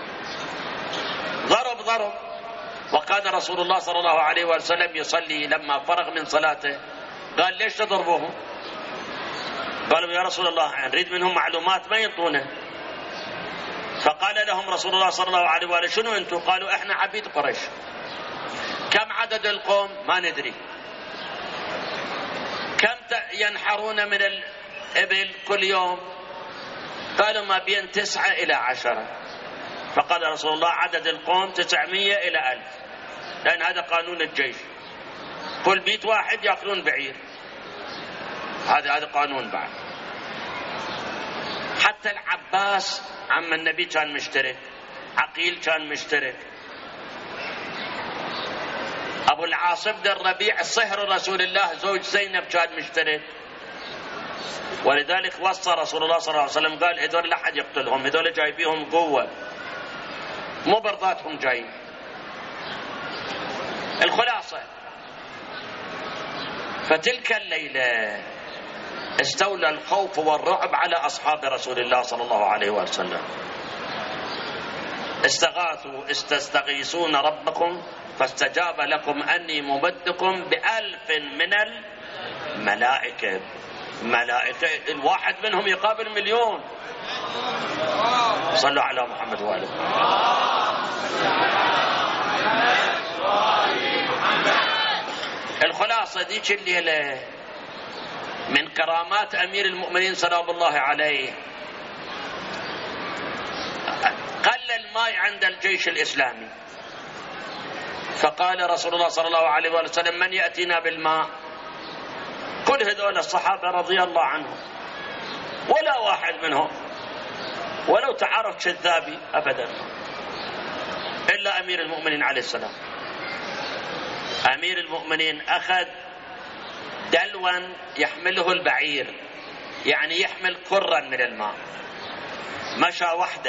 ضرب. وكان رسول الله صلى الله عليه وسلم يصلي، لما فرغ من صلاته قال ليش تضربوهم؟ قالوا يا رسول الله نريد منهم معلومات ما ينطونه. فقال لهم رسول الله صلى الله عليه وآله شنو أنتم؟ قالوا احنا عبيد قريش. كم عدد القوم؟ ما ندري. كم ينحرون من الإبل كل يوم؟ قالوا ما بين 9 إلى 10. فقال رسول الله عدد القوم 900 إلى 1000، لأن هذا قانون الجيش، كل 100 واحد يأكلون بعير، هذا قانون بعد. حتى العباس عم النبي كان مشترك، عقيل كان مشترك، أبو العاص بن الربيع صهر رسول الله زوج زينب كان مشترك. ولذلك وصى رسول الله صلى الله عليه وسلم قال هذول لا أحد يقتلهم، هذول جايبيهم قوة مو برضاتهم جايين. الخلاصة، فتلك الليلة استولى الخوف والرعب على أصحاب رسول الله صلى الله عليه وسلم. استغاثوا استغيثون ربكم فاستجاب لكم أني ممدكم ب1000 من الملائكة. الواحد منهم يقابل 1,000,000. صلوا على محمد وآله. الخلاصة ديك الليلة من كرامات أمير المؤمنين سلام الله عليه، قل الماء عند الجيش الإسلامي، فقال رسول الله صلى الله عليه وسلم من يأتينا بالماء؟ كل هذول الصحابة رضي الله عنهم ولا واحد منهم ولو تعرف كذابي أبدا إلا أمير المؤمنين عليه السلام. أمير المؤمنين أخذ دلوا يحمله البعير، يعني يحمل كرا من الماء، مشى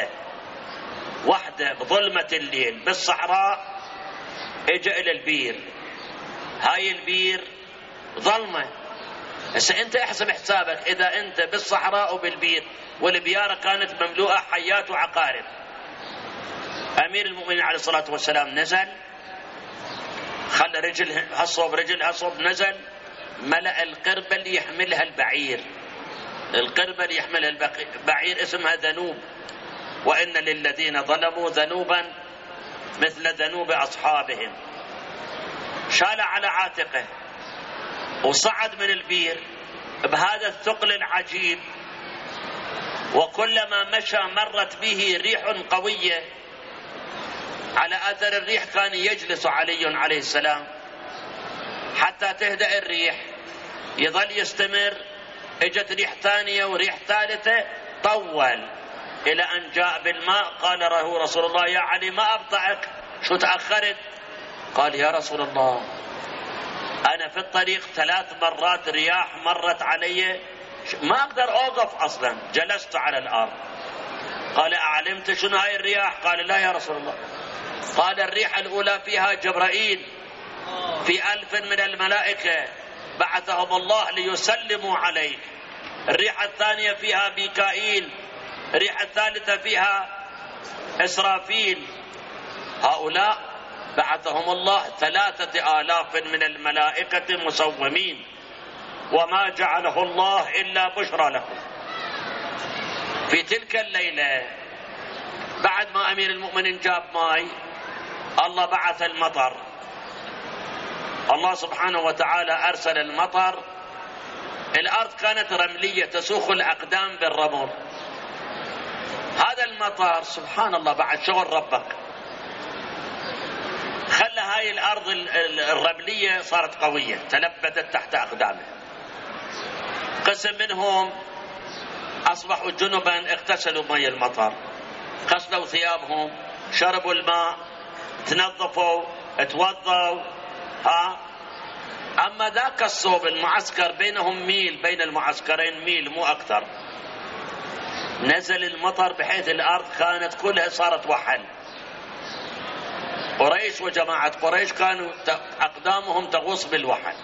وحده بظلمة الليل بالصحراء، اجى إلى البير. هاي البير ظلمة. هسه انت احسب حسابك اذا انت بالصحراء وبالبير والبيارة كانت مملوءة حيات وعقارب. امير المؤمنين عليه الصلاة والسلام نزل، خلى رجل هالصوب نزل، ملأ القربة اللي يحملها البعير. القربة اللي يحملها البعير اسمها ذنوب، وإن للذين ظلموا ذنوبا مثل ذنوب أصحابهم. شال على عاتقه وصعد من البير بهذا الثقل العجيب، وكلما مشى مرت به ريح قوية. على أثر الريح كان يجلس علي عليه السلام حتى تهدأ الريح، يظل يستمر. اجت ريح ثانية وريح ثالثة، طول إلى أن جاء بالماء. قال له رسول الله يا علي ما أبطأك، شو تأخرت؟ قال يا رسول الله أنا في الطريق 3 مرات رياح مرت علي ما أقدر أوقف أصلا، جلست على الأرض. قال أعلمت شنو هاي الرياح؟ قال لا يا رسول الله. قال الريح الأولى فيها جبرائيل في 1000 من الملائكة بعثهم الله ليسلموا عليك. الريح الثانية فيها ميكائيل. الريح الثالثة فيها إسرافيل. هؤلاء بعثهم الله 3000 من الملائكة مسومين، وما جعله الله إلا بشرى لكم. في تلك الليلة بعد ما أمير المؤمنين جاب ماء، الله بعث المطر. الله سبحانه وتعالى أرسل المطر. الأرض كانت رملية تسوخ الأقدام بالرمل. هذا المطر سبحان الله بعد شغل ربك خلى هاي الأرض الرملية صارت قوية، تلبتت تحت أقدامه. قسم منهم أصبحوا جنبا اغتسلوا مي المطر، غسلوا ثيابهم، شربوا الماء، تنظفوا، توضوا. أما ذاك الصوب المعسكر بينهم ميل، بين المعسكرين ميل مو أكثر، نزل المطر بحيث الأرض كانت كلها صارت وحل. قريش وجماعة قريش كانوا أقدامهم تغوص بالوحل.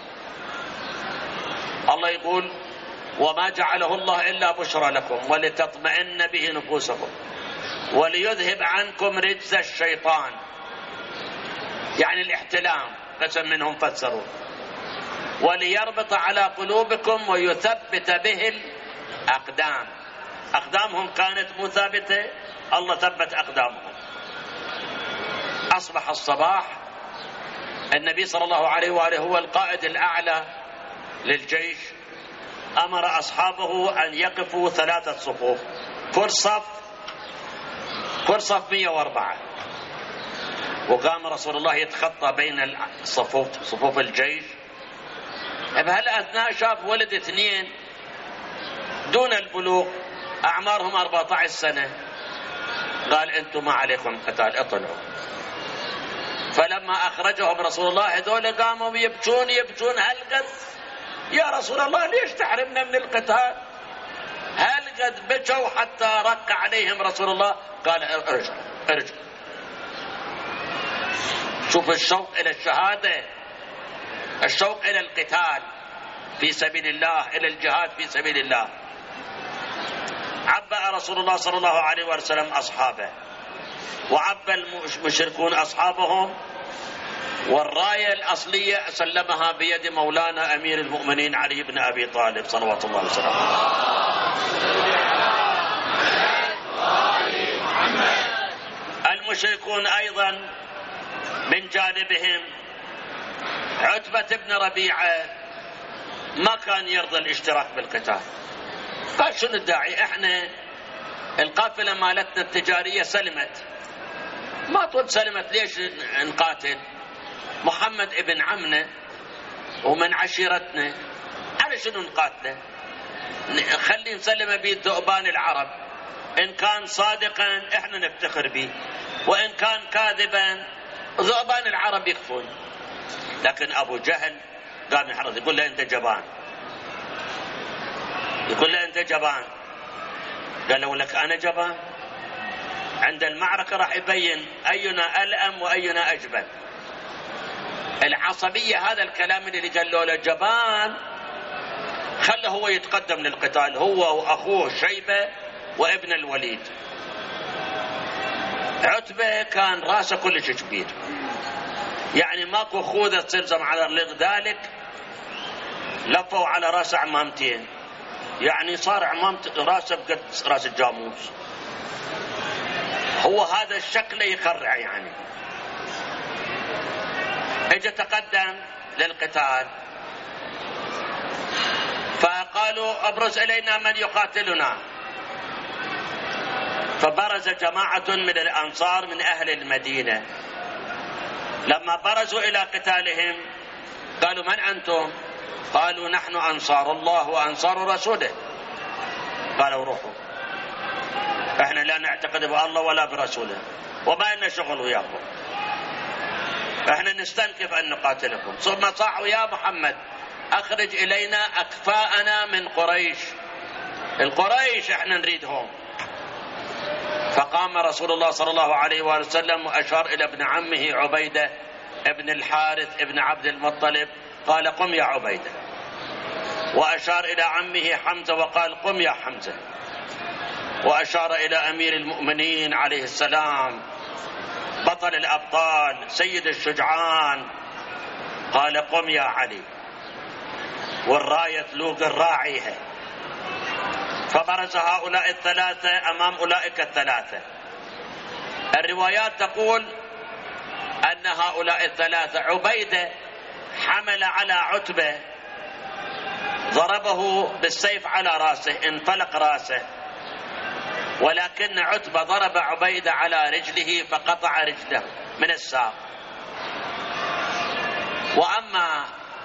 الله يقول وما جعله الله إلا بشرى لكم ولتطمئن به نفوسكم وليذهب عنكم رجز الشيطان، يعني الاحتلام، قسم منهم فسروا، وليربط على قلوبكم ويثبت به الأقدام. أقدامهم كانت مو ثابتة، الله ثبت أقدامهم. أصبح الصباح، النبي صلى الله عليه وآله هو القائد الأعلى للجيش، أمر أصحابه أن يقفوا 3 صفوف، كل صف 104. وقام رسول الله يتخطى بين صفوف الجيش. بهالأثناء شاف ولد 2 دون البلوغ أعمارهم 14 سنة، قال أنتم ما عليكم قتال، اطلعوا. فلما أخرجهم رسول الله هذول قاموا يبكون هل قد يا رسول الله ليش تحرمنا من القتال؟ هل قد بكوا حتى رق عليهم رسول الله؟ قال ارجع. شوف الشوق إلى الشهادة، الشوق إلى القتال في سبيل الله، إلى الجهاد في سبيل الله. عبأ رسول الله صلى الله عليه وسلم أصحابه، وعبأ المشركون أصحابهم، والراية الأصلية سلمها بيد مولانا أمير المؤمنين علي بن أبي طالب صلوات الله وسلامه. المشركون أيضا من جانبهم عتبة بن ربيعة ما كان يرضى الاشتراك بالقتال. قال شنو الداعي، احنا القافلة مالتنا التجارية سلمت، ما طول سلمت ليش نقاتل؟ محمد ابن عمنا ومن عشيرتنا، على شنو نقاتله؟ خلي نسلم بيه ذؤبان العرب، إن كان صادقا احنا نفتخر به، وإن كان كاذبا ذؤبان العرب يكفون. لكن أبو جهل قام يحرض، يقول له أنت جبان، يقول له أنت جبان. قال له لك أنا جبان؟ عند المعركة راح يبين أينا ألأم وأينا أجبن. العصبية هذا الكلام اللي قال له جبان خله هو يتقدم للقتال، هو وأخوه شيبة وابن الوليد. عتبة كان راسه كلش كبير، يعني ماكو خوذة تلزم على لذلك لفوا على راسه عمامتين، يعني صار عمامة راسه بقد راس الجاموس. هو هذا الشكل يخرع يعني. اجى تقدم للقتال، فقالوا ابرز الينا من يقاتلنا. فبرز جماعة من الأنصار من أهل المدينة. لما برزوا إلى قتالهم قالوا من أنتم؟ قالوا نحن أنصار الله وأنصار رسوله. قالوا روحوا، احنا لا نعتقد بالله ولا برسوله، وما لنا شغل وياكم. احنا نستنكف أن نقاتلكم. ثم صاحوا يا محمد أخرج إلينا أكفاءنا من قريش، القريش احنا نريدهم. فقام رسول الله صلى الله عليه وآله وسلم وأشار إلى ابن عمه عبيدة ابن الحارث ابن عبد المطلب، قال قم يا عبيدة، وأشار إلى عمه حمزة وقال قم يا حمزة، وأشار إلى أمير المؤمنين عليه السلام بطل الأبطال سيد الشجعان، قال قم يا علي، والراية تلوق الراعيها. فبرز هؤلاء الثلاثة أمام أولئك الثلاثة. الروايات تقول أن هؤلاء الثلاثة عبيدة حمل على عتبة ضربه بالسيف على رأسه انفلق رأسه، ولكن عتبة ضرب عبيدة على رجله فقطع رجله من الساق. وأما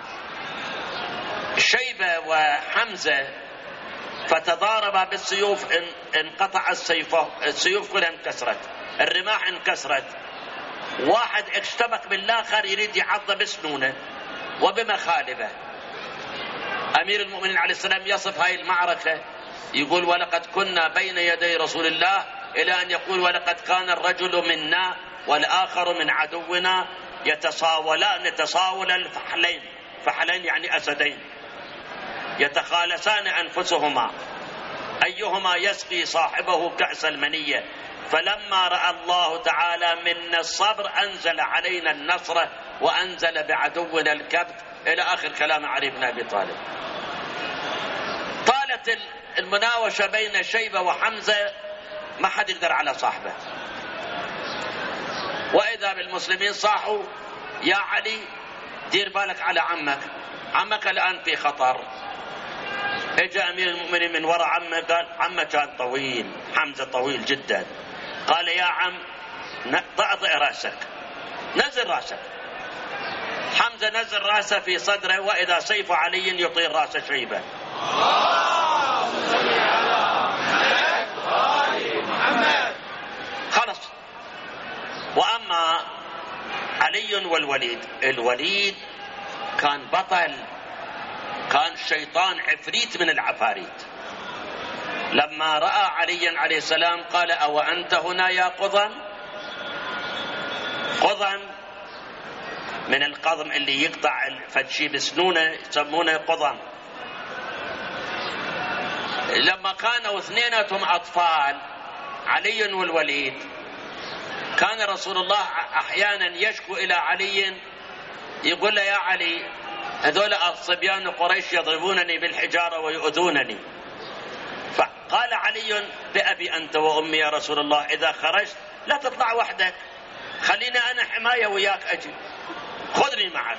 شيبة وحمزة فتضاربا بالسيوف، انقطع السيوف كلها انكسرت، الرماح انكسرت، واحد اشتبك بالآخر يريد يعض بسنونه وبمخالبه. أمير المؤمنين عليه السلام يصف هاي المعركة يقول ولقد كنا بين يدي رسول الله، إلى أن يقول ولقد كان الرجل منا والآخر من عدونا يتساول الفحلين، فحلين يعني أسدين، يتخالسان أنفسهما أيهما يسقي صاحبه كأس المنية. فلما رأى الله تعالى منا الصبر أنزل علينا النصر وأنزل بعدونا الكبت، إلى آخر كلام علي بن أبي طالب. طالت المناوشة بين شيبة وحمزة، ما حد يقدر على صاحبه، وإذا بالمسلمين صاحوا يا علي دير بالك على عمك الآن في خطر. اجى أمير المؤمنين من وراء عمه، قال عمه كان طويل، حمزة طويل جدا، قال يا عم ضع رأسك، نزل رأسك. حمزة نزل رأسه في صدره، وإذا سيف علي يطير رأس شيبة. خلص. وأما علي والوليد، الوليد كان بطل، كان شيطان عفريت من العفاريت. لما رأى علي عليه السلام قال أو أنت هنا يا قضم؟ قضم من القضم اللي يقطع الفدشي بسنونه يسمونه قضم. لما كانوا اثنيناتهم أطفال علي والوليد، كان رسول الله أحيانا يشكو إلى علي يقول له يا علي هذول الصبيان قريش يضربونني بالحجارة ويؤذونني. فقال علي بأبي أنت وأمي يا رسول الله، إذا خرجت لا تطلع وحدك، خلينا أنا حماية وياك، أجي خذني معك.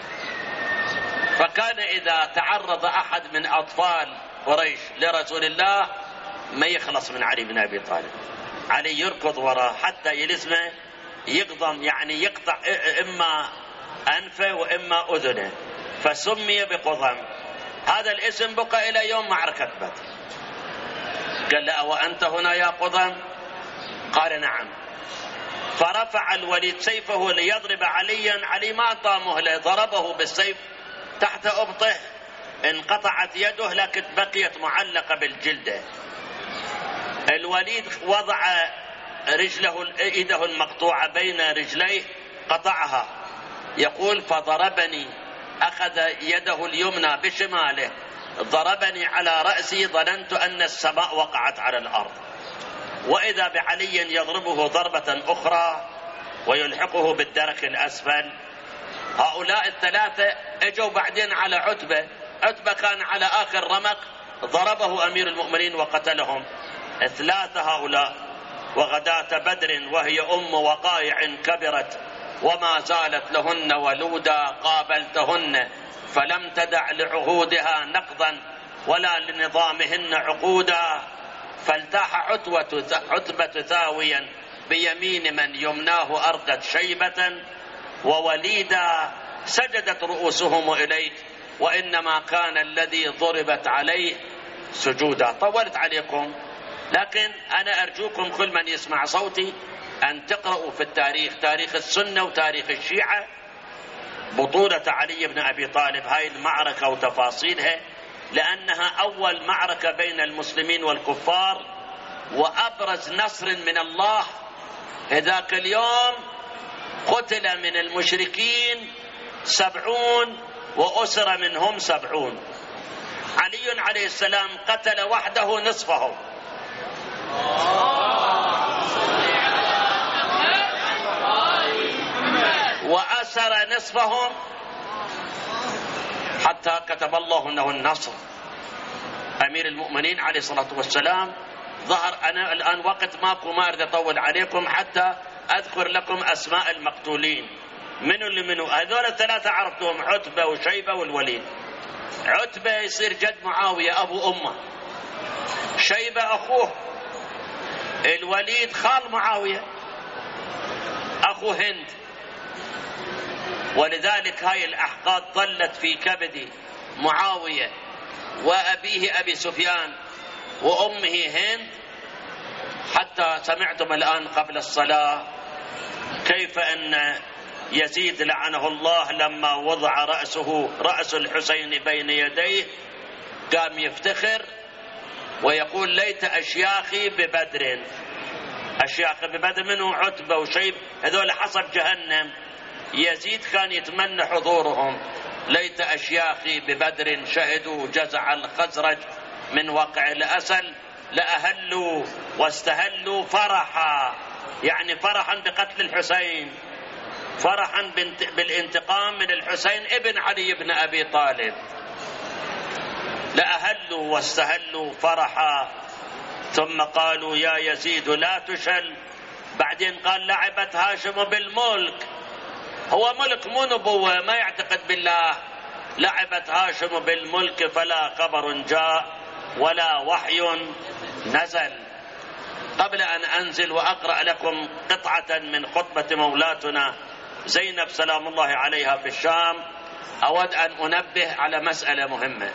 فكان إذا تعرض أحد من أطفال قريش لرسول الله ما يخلص من علي بن أبي طالب، علي يركض وراه حتى يلزمه يقضم، يعني يقطع إما أنفه وإما أذنه، فسمي بقضم. هذا الاسم بقى إلى يوم معركة بدر. قال له وأنت هنا يا قضم؟ قال نعم. فرفع الوليد سيفه ليضرب عليا، علي ما أعطى مهلة، ضربه بالسيف تحت أبطه، انقطعت يده لكن بقيت معلقة بالجلدة. الوليد وضع رجله ايده المقطوعة بين رجليه قطعها، يقول فضربني، أخذ يده اليمنى بشماله ضربني على رأسي، ظننت أن السماء وقعت على الأرض. وإذا بعلي يضربه ضربة أخرى ويلحقه بالدرك الأسفل. هؤلاء الثلاثة اجوا بعدين على عتبة، عتبة كان على آخر رمق، ضربه أمير المؤمنين وقتلهم. ثلاثة هؤلاء. وغداة بدر وهي أم وقائع كبرت، وما زالت لهن ولودا، قابلتهن فلم تدع لعهودها نقضا ولا لنظامهن عقودا. فالتاح عتبة ثاويا بيمين من يمناه أردت شيبة، ووليدا سجدت رؤوسهم إليك، وإنما كان الذي ضربت عليه سجودا. طولت عليكم، لكن أنا أرجوكم كل من يسمع صوتي أن تقرأوا في التاريخ، تاريخ السنة وتاريخ الشيعة، بطولة علي بن أبي طالب هاي المعركة وتفاصيلها، لأنها أول معركة بين المسلمين والكفار وأبرز نصر من الله. هذاك اليوم قتل من المشركين 70 وأسر منهم 70. علي عليه السلام قتل وحده نصفهم، وأسر نصفهم، حتى كتب الله أنه النصر. أمير المؤمنين عليه الصلاة والسلام ظهر. أنا الآن وقت ماكو، ما أريد أطول عليكم حتى أذكر لكم أسماء المقتولين. منو اللي منو؟ هذول الثلاثة عرفتهم، عتبة وشيبة والوليد. عتبة يصير جد معاوية أبو أمه، شيبة أخوه، الوليد خال معاوية أخو هند. ولذلك هاي الأحقاد ظلت في كبد معاوية وأبيه أبي سفيان وأمه هند، حتى سمعتم الآن قبل الصلاة كيف أن يزيد لعنه الله لما وضع رأس الحسين بين يديه قام يفتخر ويقول ليت أشياخي ببدر. أشياخي ببدر منه عتبة وشيب، هذول حصب جهنم. يزيد كان يتمنى حضورهم. ليت أشياخي ببدر شهدوا جزع الخزرج من وقع الأسل لأهلوا واستهلوا فرحا، يعني فرحا بقتل الحسين، فرحا بالانتقام من الحسين ابن علي بن أبي طالب. لأهلوا واستهلوا فرحا، ثم قالوا يا يزيد لا تشل. بعدين قال لعبت هاشم بالملك، هو ملك مو نبوة، ما يعتقد بالله. لعبت هاشم بالملك فلا خبر جاء ولا وحي نزل. قبل أن أنزل وأقرأ لكم قطعة من خطبة مولاتنا زينب سلام الله عليها في الشام، أود أن أنبه على مسألة مهمة.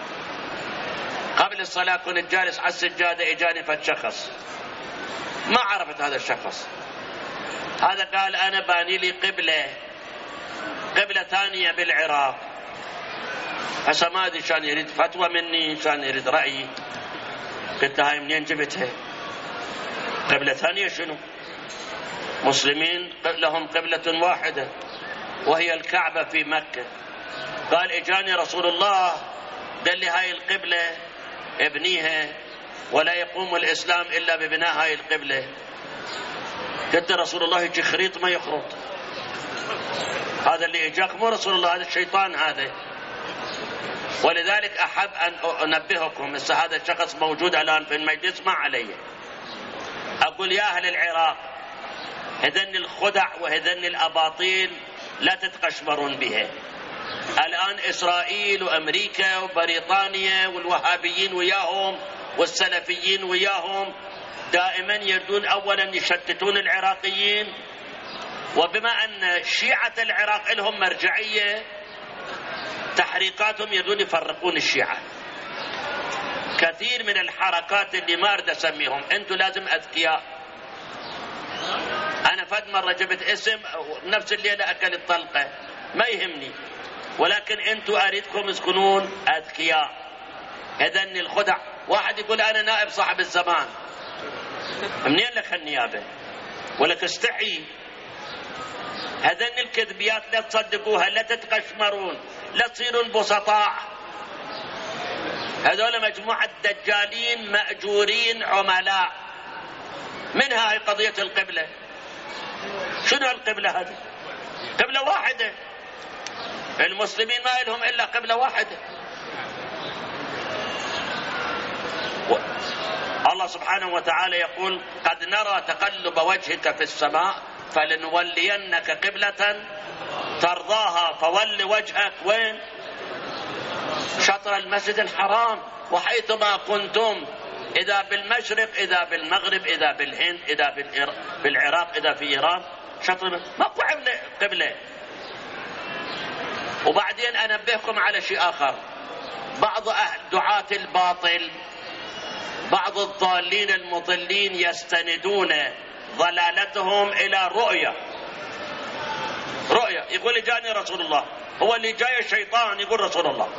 قبل الصلاة كنت جالس على السجادة، إجاني فشخص ما عرفت هذا الشخص. هذا قال أنا باني لي قبلة ثانية بالعراق. هسه ما أدري شان يريد فتوى مني، شان يريد رأيي. قلت هاي منين جبتها؟ قبلة ثانية شنو؟ مسلمين لهم قبلة واحدة وهي الكعبة في مكة. قال إجاني رسول الله قال لي هاي القبلة ابنيها ولا يقوم الإسلام إلا ببناء هاي القبلة. قلت رسول الله يجي خريط ما يخرط، هذا اللي إجاك مو رسول الله، هذا الشيطان هذا. ولذلك أحب أن أنبهكم، هذا الشخص موجود الآن في المجلس ما علي، أقول يا أهل العراق هذن الخدع وهذن الأباطيل لا تتقشمرون بها. الآن إسرائيل وأمريكا وبريطانيا والوهابيين وياهم والسلفيين وياهم دائما يردون أولا يشتتون العراقيين، وبما أن شيعة العراق لهم مرجعية تحريقاتهم يردون يفرقون الشيعة. كثير من الحركات اللي ما أريد أسميهم، أنتم لازم أذكياء. أنا فد مرة جبت اسم نفس الليلة أكلت طلقة، ما يهمني، ولكن أنتم أريدكم تكونون أذكياء. هذن الخدع، واحد يقول أنا نائب صاحب الزمان، منين لك النيابة؟ ولك استحي. هذن الكذبيات لا تصدقوها، لا تتقشمرون، لا تصيرون بسطاء. هذول مجموعة دجالين مأجورين عملاء. منها هي قضية القبلة. شنو القبلة هذه؟ قبلة واحدة، المسلمين ما لهم إلا قبلة واحدة. الله سبحانه وتعالى يقول قد نرى تقلب وجهك في السماء فلنولينك قبلة ترضاها فول وجهك وين؟ شطر المسجد الحرام. وحيثما كنتم، إذا بالمشرق إذا بالمغرب إذا بالهند إذا بالعراق إذا في إيران، شطر ماكو قبلة. وبعدين أنبهكم على شيء آخر. بعض دعاة الباطل، بعض الضالين المضلين يستندون ضلالتهم إلى رؤية يقول لي جاني رسول الله، هو اللي جاي الشيطان يقول رسول الله.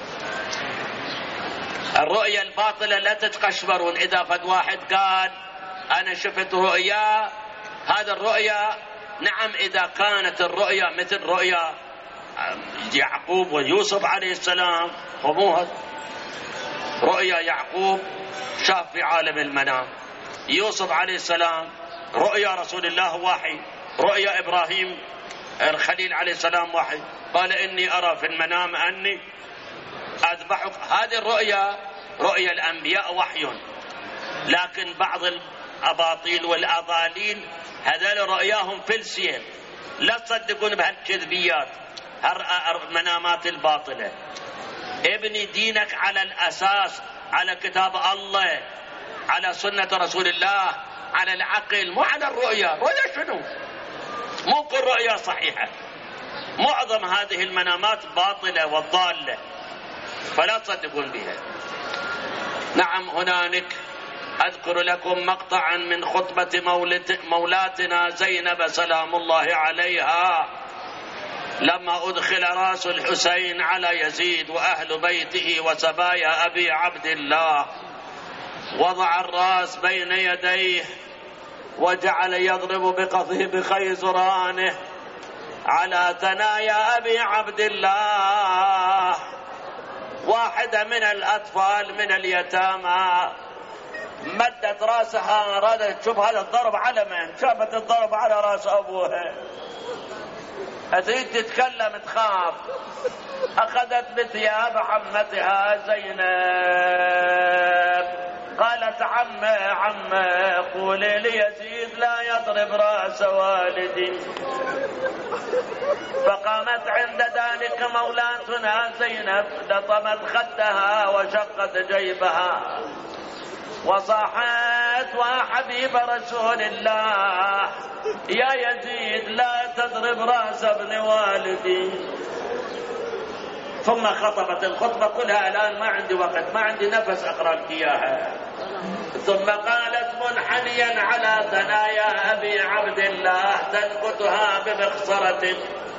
الرؤية الباطلة لا تتقشبرون. إذا فد واحد قال أنا شفت رؤيا، هذا الرؤيا نعم إذا كانت الرؤيا مثل رؤيا يعقوب ويوسف عليه السلام، ومو رؤيا يعقوب شاف في عالم المنام، يوسف عليه السلام رؤيا رسول الله وحي، رؤيا إبراهيم الخليل عليه السلام وحي، قال إني أرى في المنام أني أذبحك. هذه الرؤيا رؤيا الأنبياء وحي، لكن بعض الأباطيل والأضاليل هذول رؤياهم فلسين، لا تصدقون بهالكذبيات المنامات الباطلة. ابني دينك على الأساس، على كتاب الله، على سنة رسول الله، على العقل، مو على الرؤيا. رؤيا شنو؟ مو كل رؤيا صحيحة، معظم هذه المنامات باطلة والضالة، فلا تصدقون بها. نعم هنالك أذكر لكم مقطعا من خطبة مولاتنا زينب سلام الله عليها لما أدخل رأس الحسين على يزيد وأهل بيته وسبايا أبي عبد الله، وضع الرأس بين يديه وجعل يضرب بقضيب خيزرانه على ثنايا أبي عبد الله. واحدة من الأطفال من اليتامى مدت رأسها، أرادت تشوف هذا الضرب على من، شافت الضرب على رأس أبوها، تريد تتكلم تخاف، أخذت بثياب عمتها زينب قالت عم قولي ليزيد لا يضرب رأس والدي. فقامت عند ذلك مولاتنا زينب لطمت خدها وشقت جيبها وصاحت وحبيب رسول الله يا يزيد لا تضرب رأس ابن والدي. ثم خطبت الخطبة كلها، الآن ما عندي وقت، ما عندي نفس أقرأ لك إياها. ثم قالت منحنيا على ثنايا أبي عبد الله تنكتها بمخصرة،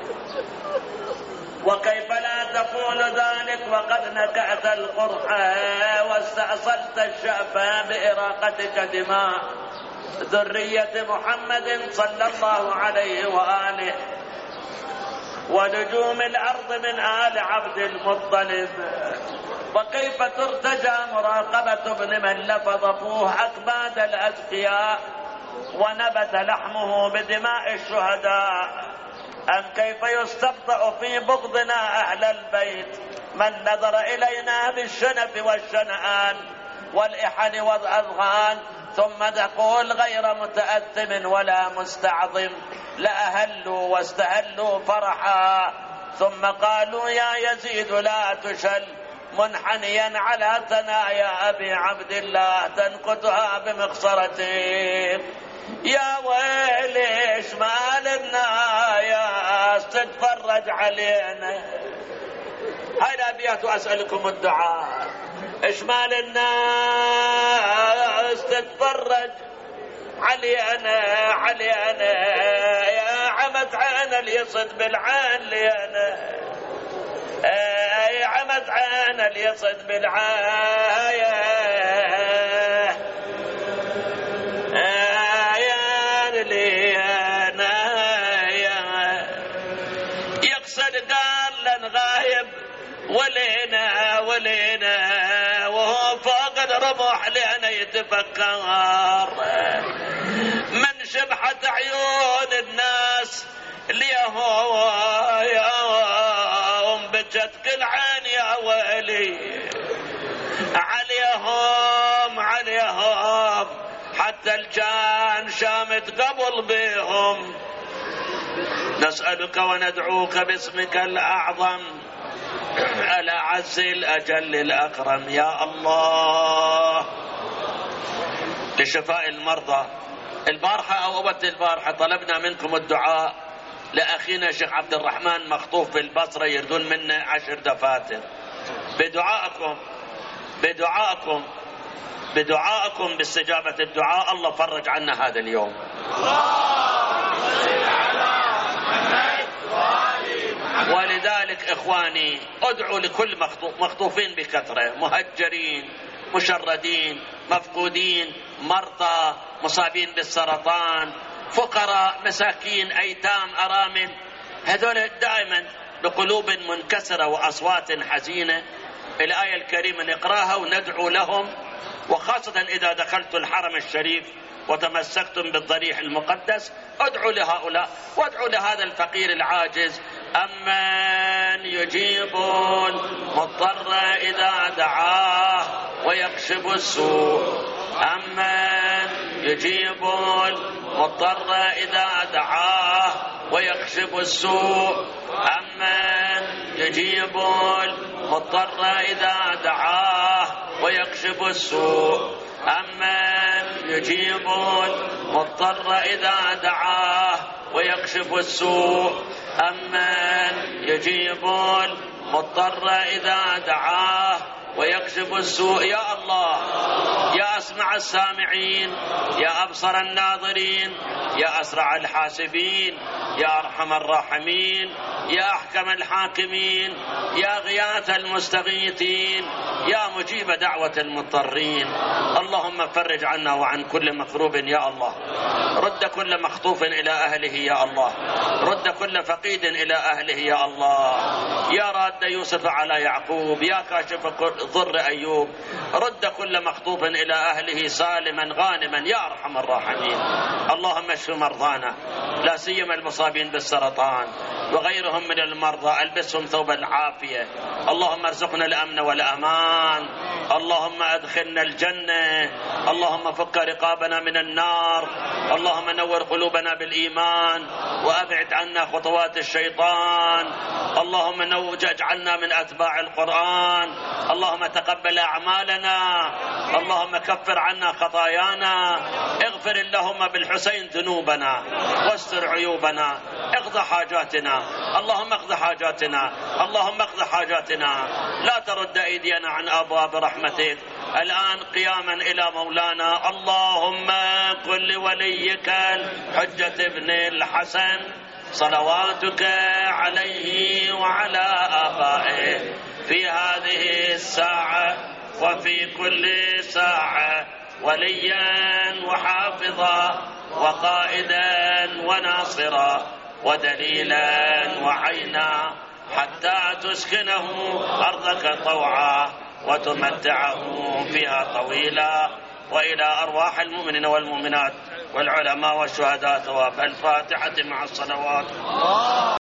وكيف لا تقول ذلك وقد نكأت القرحة واستأصلت الشأفة بإراقتك دماء ذرية محمد صلى الله عليه وآله ونجوم الأرض من آل عبد المطلب. وكيف ترتجى مراقبة ابن من لفظ فوه أكباد الأذكياء ونبت لحمه بدماء الشهداء؟ أم كيف يستبطأ في بغضنا أهل البيت من نظر إلينا بالشنف والشنآن والإحن والأذغان ثم تقول غير متأثم ولا مستعظم لأهلوا واستهلوا فرحا. ثم قالوا يا يزيد لا تشل منحنيا على ثنايا أبي عبد الله تنكتها بمخصرته. يا ويلي ايش مالنا يا تتفرج علينا. هاي الأبيات وأسألكم الدعاء. ايش مالنا تتفرج علينا يا عمت عين اللي يصد بالعين لينا، يا عمت عين اللي يصد بالعين يقصد قال لن غايب ولينا وهو فوق الرمح لأنا يتفكر من شبحة عيون الناس اليوم بجت كل عين يا ويلي عليهم حتى الجان شامت قبل بهم. نسألك وندعوك باسمك الأعظم الأعز الأجل الأكرم يا الله لشفاء المرضى. البارحة أو أوت البارحة طلبنا منكم الدعاء لأخينا شيخ عبد الرحمن مخطوف في البصرة، يردون منه 10 دفاتر. بدعائكم بدعائكم باستجابة الدعاء الله فرج عنا هذا اليوم. ولذلك إخواني أدعو لكل مخطوفين بكثرة، مهجرين، مشردين، مفقودين، مرضى، مصابين بالسرطان، فقراء، مساكين، أيتام، أرامل، هذول دائما بقلوب منكسرة وأصوات حزينة. الآية الكريمة نقراها وندعو لهم، وخاصة إذا دخلت الحرم الشريف وتمسكتم بالضريح المقدس ادعوا لهؤلاء، وادعوا لهذا الفقير العاجز. أمن يجيب المضطر إذا دعاه ويكشف السوء، أمن يجيب المضطر إذا دعاه ويكشف السوء، أمن يجيب المضطر إذا دعاه ويكشف السوء، أمن يجيب المضطر إذا دعاه ويكشف السوء، أمن يجيب المضطر إذا دعاه ويكشف السوء. يا الله، يا أسمع السامعين، يا أبصر الناظرين، يا أسرع الحاسبين، يا أرحم الراحمين، يا أحكم الحاكمين، يا غياث المستغيثين، يا مجيب دعوة المضطرين. اللهم فرج عنا وعن كل مكروب يا الله، رد كل مخطوف إلى أهله يا الله، رد كل فقيد إلى أهله يا الله، يا راد يوسف على يعقوب، يا كاشف ضر أيوب، رد كل مخطوف إلى أهله سالما غانما يا أرحم الراحمين. اللهم اشف مرضانا، لا سيما المصابين بالسرطان وغيرهم من المرضى، البسهم ثوب العافية. اللهم ارزقنا الأمن والأمان، اللهم أدخلنا الجنة، اللهم فك رقابنا من النار، اللهم نور قلوبنا بالإيمان وأبعد عنا خطوات الشيطان، اللهم اجعلنا من أتباع القرآن، اللهم تقبل أعمالنا، اللهم كفر عنا خطايانا، اغفر اللهم بالحسين ذنوبنا واستر عيوبنا، اقض حاجاتنا، اللهم اقض حاجاتنا، اللهم اقض حاجاتنا، لا ترد أيدينا عن أبواب رحمتك. الآن قياما إلى مولانا، اللهم قل لوليك الحجة ابن الحسن صلواتك عليه وعلى آبائه في هذه الساعة وفي كل ساعة وليا وحافظا وقائدا وناصرا ودليلا وعينا، حتى تسكنه أرضك طوعا وتمتعه فيها طويلا، وإلى أرواح المؤمنين والمؤمنات والعلماء والشهداء ثواب. الفاتحة مع الصلوات.